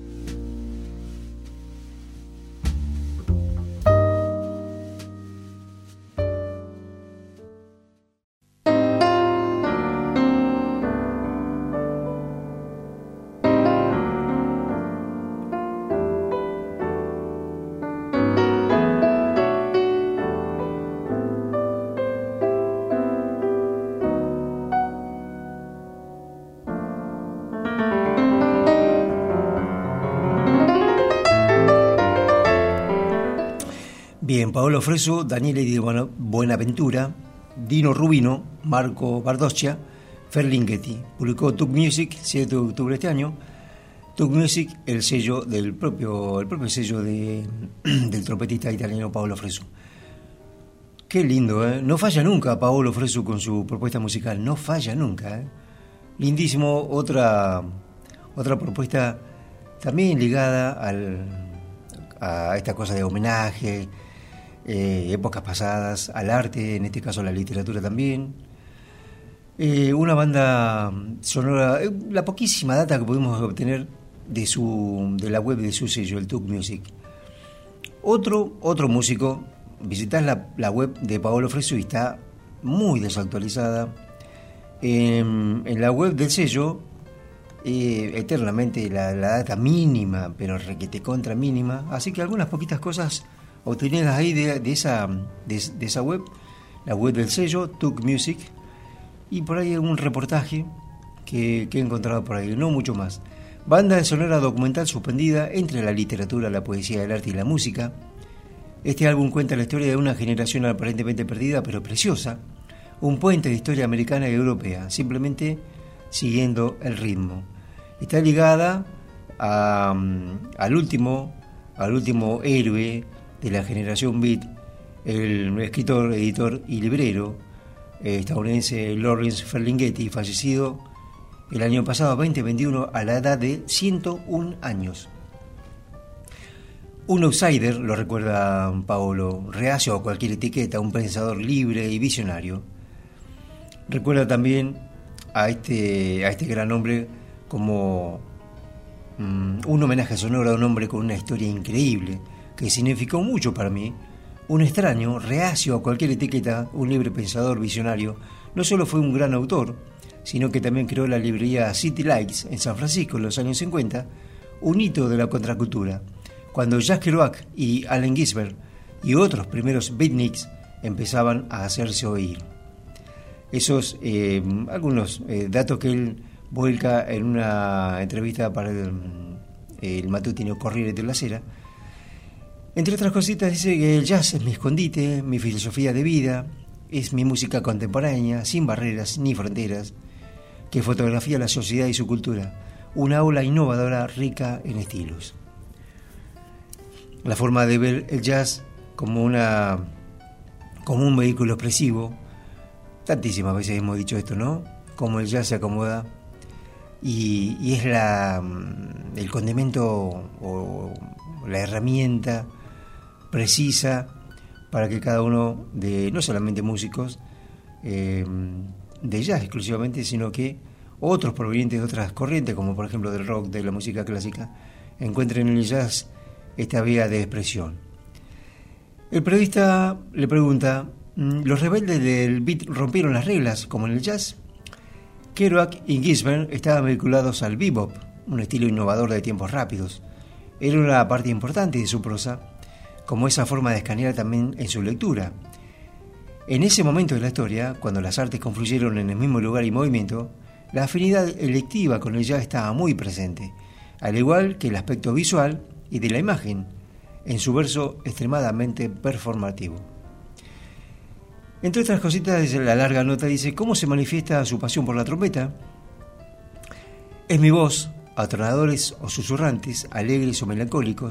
Bien, Paolo Fresu, Daniele Di Buenaventura, Dino Rubino, Marco Bardocchia, Ferlinghetti. Publicó Tug Music, 7 de octubre de este año. Tug Music, el sello del propio sello del trompetista italiano Paolo Fresu. Qué lindo, ¿eh? No falla nunca Paolo Fresu con su propuesta musical, no falla nunca, ¿eh? Lindísimo, otra propuesta también ligada a esta cosa de homenaje, épocas pasadas, al arte, en este caso a la literatura también. Una banda sonora, la poquísima data que pudimos obtener de la web de su sello, el Tug Music. Otro músico, visitás la web de Paolo Fresu y está muy desactualizada. En la web del sello, eternamente la data mínima, pero requete contra mínima, así que algunas poquitas cosas obtenidas ahí de esa web, la web del sello Tug Music, y por ahí un reportaje que he encontrado por ahí, no mucho más. Banda sonora documental suspendida entre la literatura, la poesía, el arte y la música. Este álbum cuenta la historia de una generación aparentemente perdida pero preciosa, un puente de historia americana y europea, simplemente siguiendo el ritmo. Está ligada al último héroe de la generación beat, el escritor, editor y librero estadounidense Lawrence Ferlinghetti, fallecido el año pasado, 2021, a la edad de 101 años. Un outsider, lo recuerda Paolo, reacio a cualquier etiqueta, un pensador libre y visionario. Recuerda también a este gran hombre como un homenaje sonoro a un hombre con una historia increíble, que significó mucho para mí. Un extraño, reacio a cualquier etiqueta, un libre pensador visionario, no solo fue un gran autor, sino que también creó la librería City Lights en San Francisco en los años 50, un hito de la contracultura, cuando Jack Kerouac y Allen Ginsberg y otros primeros beatniks empezaban a hacerse oír. Esos algunos datos que él vuelca en una entrevista para el matutino Corriere della Sera. Entre otras cositas dice que el jazz es mi escondite, mi filosofía de vida, es mi música contemporánea, sin barreras ni fronteras, que fotografía la sociedad y su cultura, una aula innovadora rica en estilos. La forma de ver el jazz como un vehículo expresivo, tantísimas veces hemos dicho esto, ¿no? Cómo el jazz se acomoda y es el condimento o la herramienta precisa para que cada uno de, no solamente músicos de jazz exclusivamente, sino que otros provenientes de otras corrientes, como por ejemplo del rock, de la música clásica, encuentren en el jazz esta vía de expresión. El periodista le pregunta: ¿los rebeldes del beat rompieron las reglas como en el jazz? Kerouac y Ginsberg estaban vinculados al bebop, un estilo innovador de tiempos rápidos. Era una parte importante de su prosa, como esa forma de escanear también en su lectura. En ese momento de la historia, cuando las artes confluyeron en el mismo lugar y movimiento, la afinidad electiva con el jazz estaba muy presente, al igual que el aspecto visual y de la imagen, en su verso extremadamente performativo. Entre otras cositas, la larga nota dice: ¿cómo se manifiesta su pasión por la trompeta? Es mi voz, atronadores o susurrantes, alegres o melancólicos,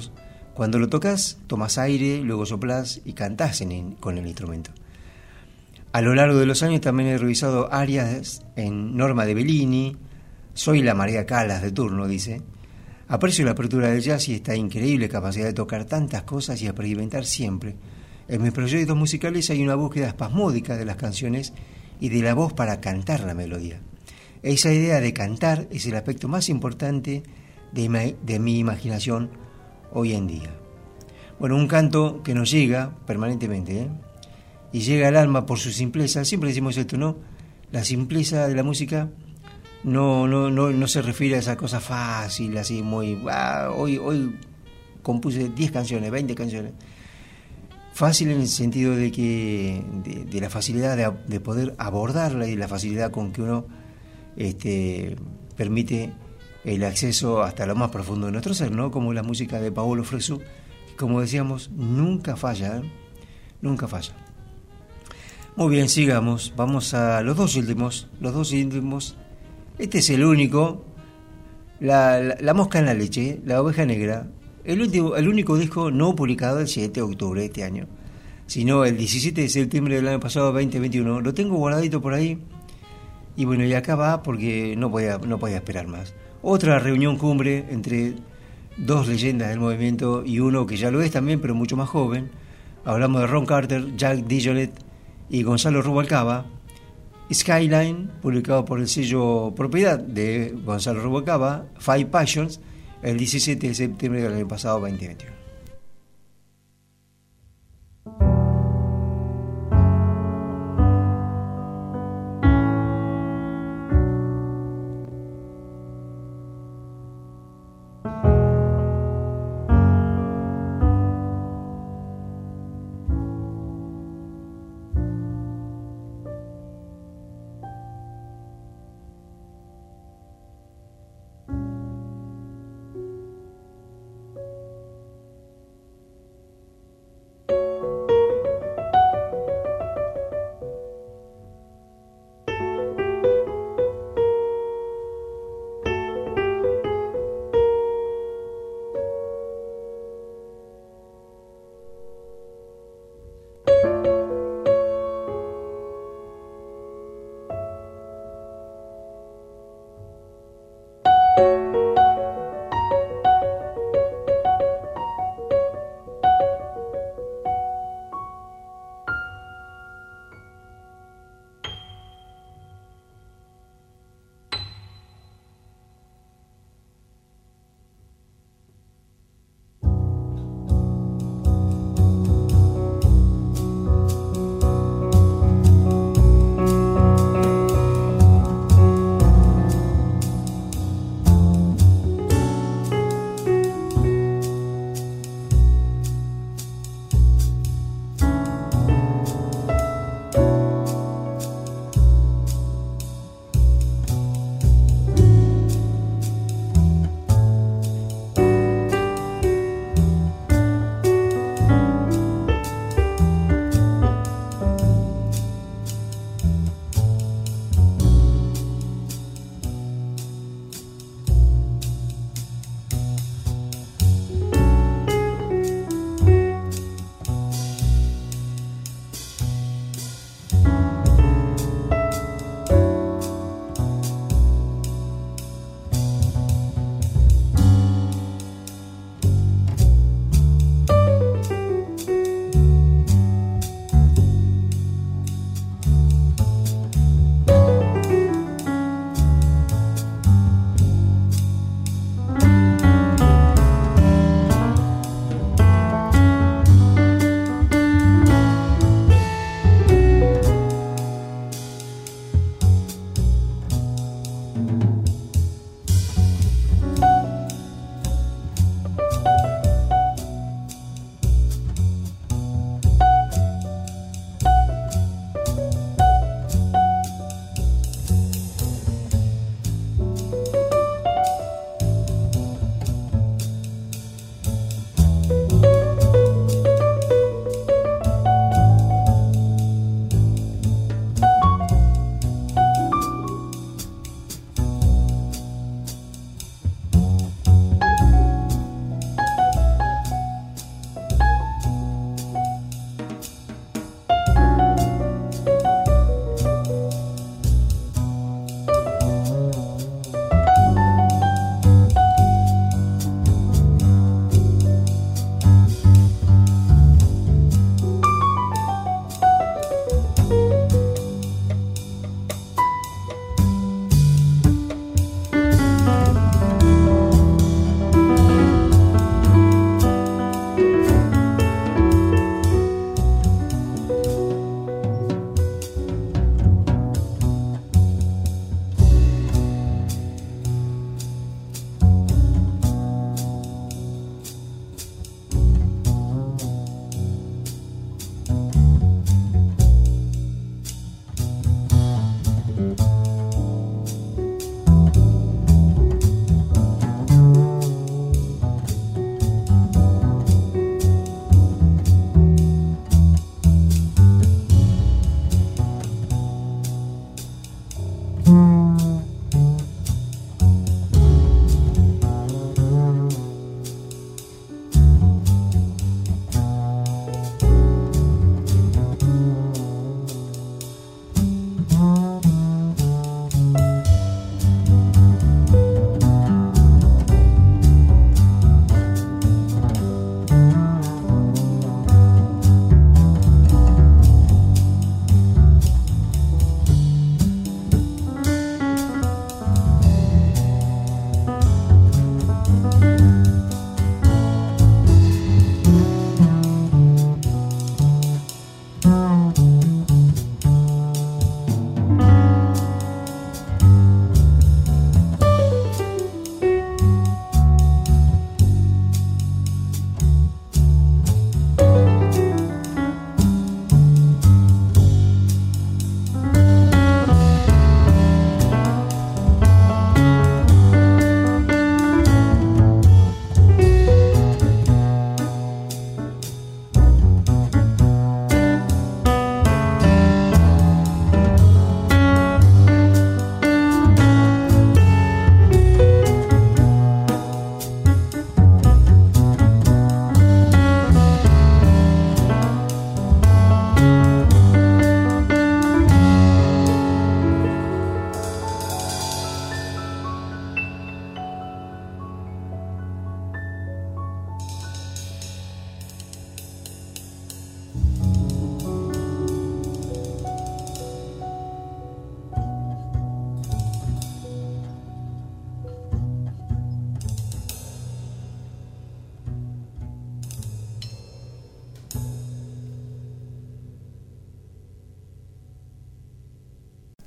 Cuando lo tocas, tomas aire, luego soplás y cantás con el instrumento. A lo largo de los años también he revisado arias en Norma de Bellini. Soy la María Callas de turno, dice. Aprecio la apertura del jazz y esta increíble capacidad de tocar tantas cosas y experimentar siempre. En mis proyectos musicales hay una búsqueda espasmódica de las canciones y de la voz para cantar la melodía. Esa idea de cantar es el aspecto más importante de mi imaginación hoy en día. Bueno, un canto que nos llega permanentemente, y llega al alma por su simpleza. Siempre decimos esto, ¿no? La simpleza de la música no se refiere a esa cosa fácil, así muy... hoy compuse 10 canciones, 20 canciones. Fácil en el sentido de que de la facilidad de poder abordarla y la facilidad con que uno permite el acceso hasta lo más profundo de nuestro ser, ¿no? Como la música de Paolo Fresu, que, como decíamos, nunca falla, nunca falla. Muy bien, sigamos. Vamos a los dos últimos. Este es el único, la mosca en la leche, la oveja negra. El único disco no publicado el 7 de octubre de este año, sino el 17 de septiembre del año pasado, 2021. Lo tengo guardadito por ahí. Y bueno, y acá va porque no podía esperar más. Otra reunión cumbre entre dos leyendas del movimiento y uno que ya lo es también, pero mucho más joven. Hablamos de Ron Carter, Jack DeJohnette y Gonzalo Rubalcaba. Skyline, publicado por el sello propiedad de Gonzalo Rubalcaba, Five Passions, el 17 de septiembre del año pasado, 2021.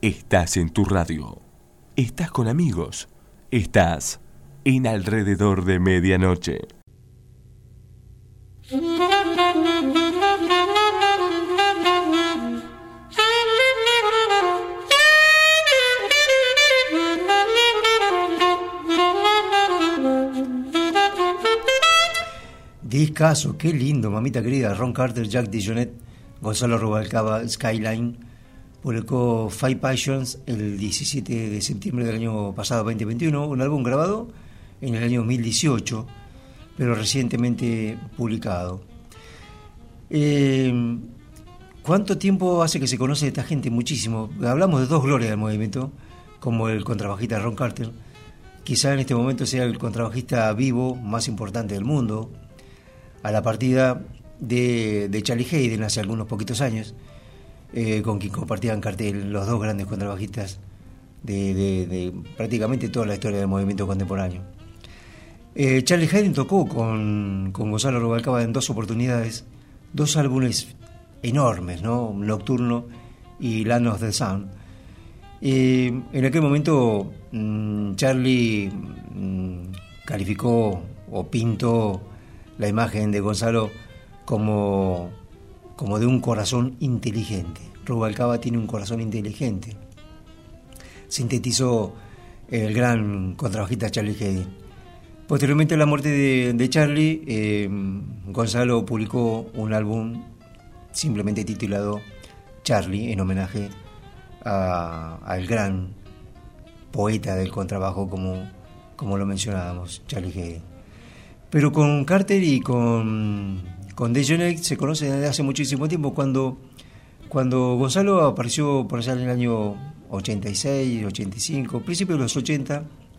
Estás en tu radio. Estás con amigos. Estás en Alrededor de Medianoche. Discazo, qué lindo, mamita querida. Ron Carter, Jack DeJohnette, Gonzalo Rubalcaba, Skyline. Publicó Five Passions el 17 de septiembre del año pasado, 2021, un álbum grabado en el año 2018, pero recientemente publicado. ¿Cuánto tiempo hace que se conoce de esta gente? Muchísimo. Hablamos de dos glorias del movimiento, como el contrabajista Ron Carter. Quizá en este momento sea el contrabajista vivo más importante del mundo, a la partida de Charlie Haden hace algunos poquitos años, con quien compartían cartel los dos grandes contrabajistas de prácticamente toda la historia del movimiento contemporáneo. Charlie Haden tocó con Gonzalo Rubalcaba en dos oportunidades, dos álbumes enormes, ¿no? Nocturno y Land of the Sun. En aquel momento Charlie calificó o pintó la imagen de Gonzalo como de un corazón inteligente. Rubalcaba tiene un corazón inteligente, sintetizó el gran contrabajista Charlie Haden. Posteriormente a la muerte de Charlie, Gonzalo publicó un álbum simplemente titulado Charlie, en homenaje al gran poeta del contrabajo, como lo mencionábamos, Charlie Haden. Pero con Carter y con DeJohnette se conocen desde hace muchísimo tiempo. Cuando Gonzalo apareció por allá en el año 86, 85, principios de los 80,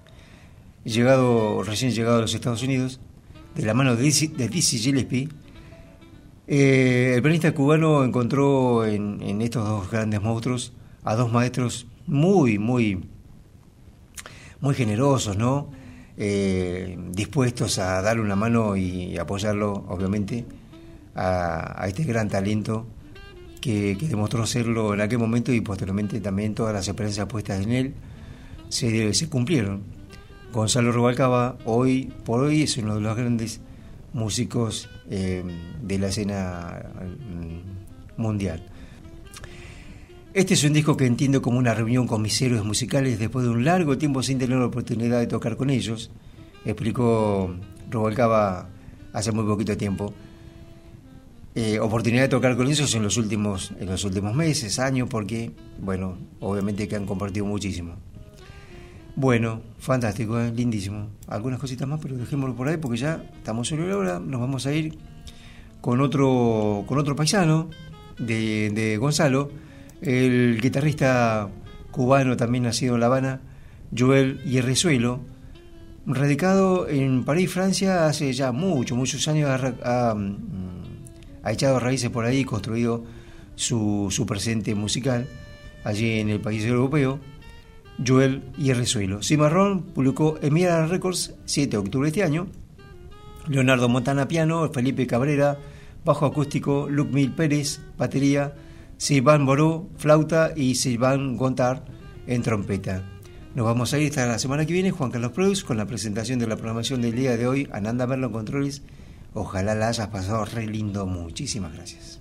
recién llegado a los Estados Unidos, de la mano de Dizzy Gillespie, el pianista cubano encontró en estos dos grandes monstruos a dos maestros muy, muy, muy generosos, ¿no? Dispuestos a darle una mano y apoyarlo, obviamente, a este gran talento que demostró serlo en aquel momento, y posteriormente también todas las esperanzas puestas en él se cumplieron. Gonzalo Rubalcaba hoy por hoy es uno de los grandes músicos de la escena mundial. Este es un disco que entiendo como una reunión con mis héroes musicales después de un largo tiempo sin tener la oportunidad de tocar con ellos, explicó Rubalcaba hace muy poquito tiempo. Oportunidad de tocar con ellos en los últimos meses, años, porque, bueno, obviamente que han compartido muchísimo. Bueno, fantástico, lindísimo. Algunas cositas más, pero dejémoslo por ahí porque ya estamos sobre la hora. Nos vamos a ir con otro paisano de Gonzalo, el guitarrista cubano también nacido en La Habana, Joel Hierrezuelo, radicado en París, Francia, hace ya muchos años. Ha echado raíces por ahí y construido su presente musical allí en el país europeo. Joel Hierrezuelo. Cimarrón publicó Emiara Records 7 de octubre de este año. Leonardo Montana piano, Felipe Cabrera bajo acústico, Luc Mil Pérez batería, Sylvain Boró flauta y Sylvain Gontard en trompeta. Nos vamos a ir hasta la semana que viene. Juan Carlos Preus con la presentación de la programación del día de hoy. Ananda Merlo en controles. Ojalá la hayas pasado re lindo. Muchísimas gracias.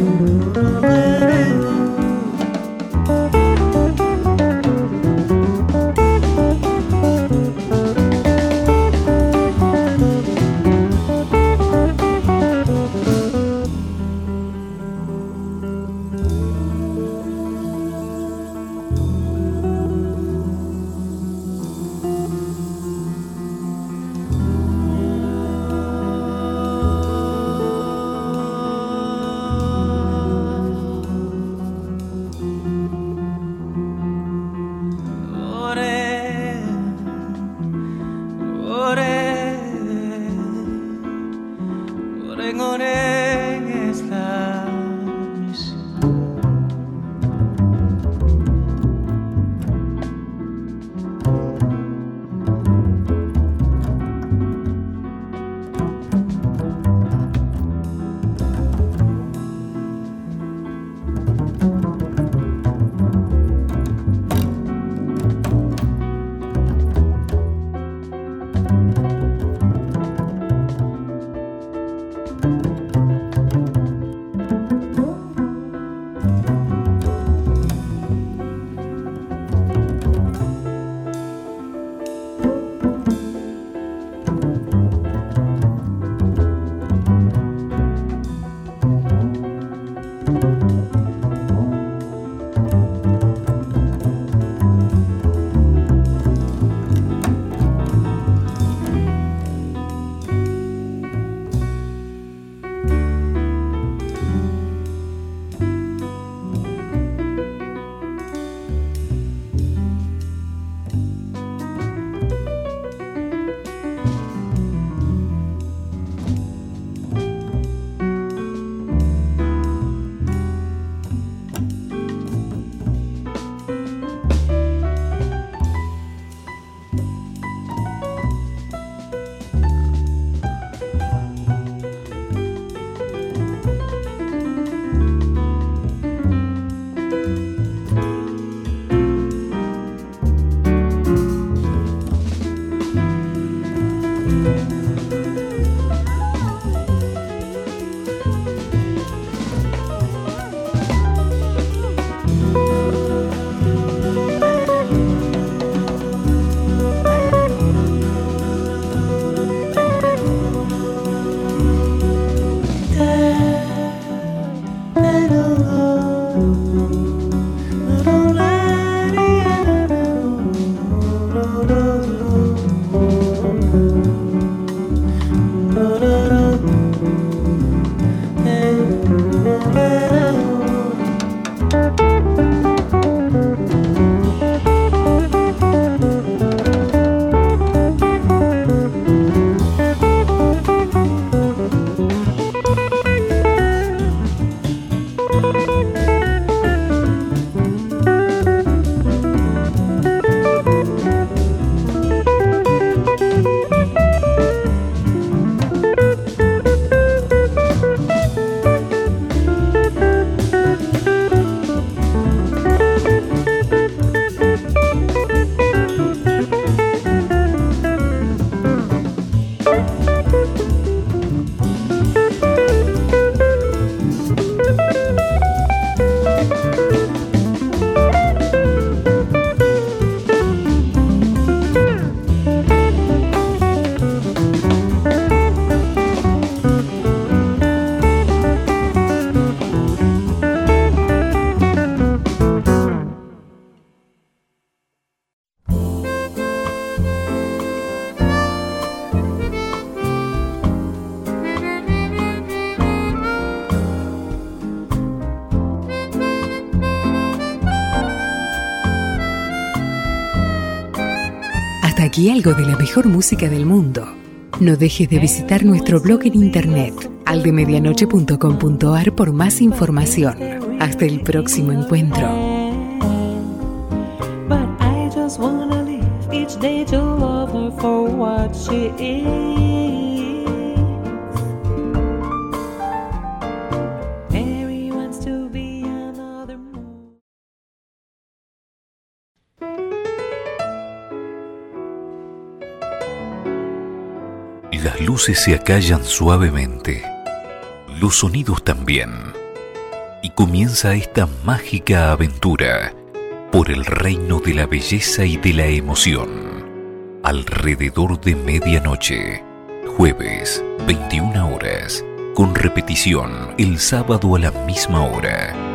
Hasta aquí algo de la mejor música del mundo. No dejes de visitar nuestro blog en internet, aldemedianoche.com.ar, por más información. Hasta el próximo encuentro. But I just wanna live each day to love her for what she is. Mary wants to be another moon. Las luces se acallan suavemente, los sonidos también, y comienza esta mágica aventura por el reino de la belleza y de la emoción. Alrededor de medianoche, jueves, 21 horas, con repetición el sábado a la misma hora.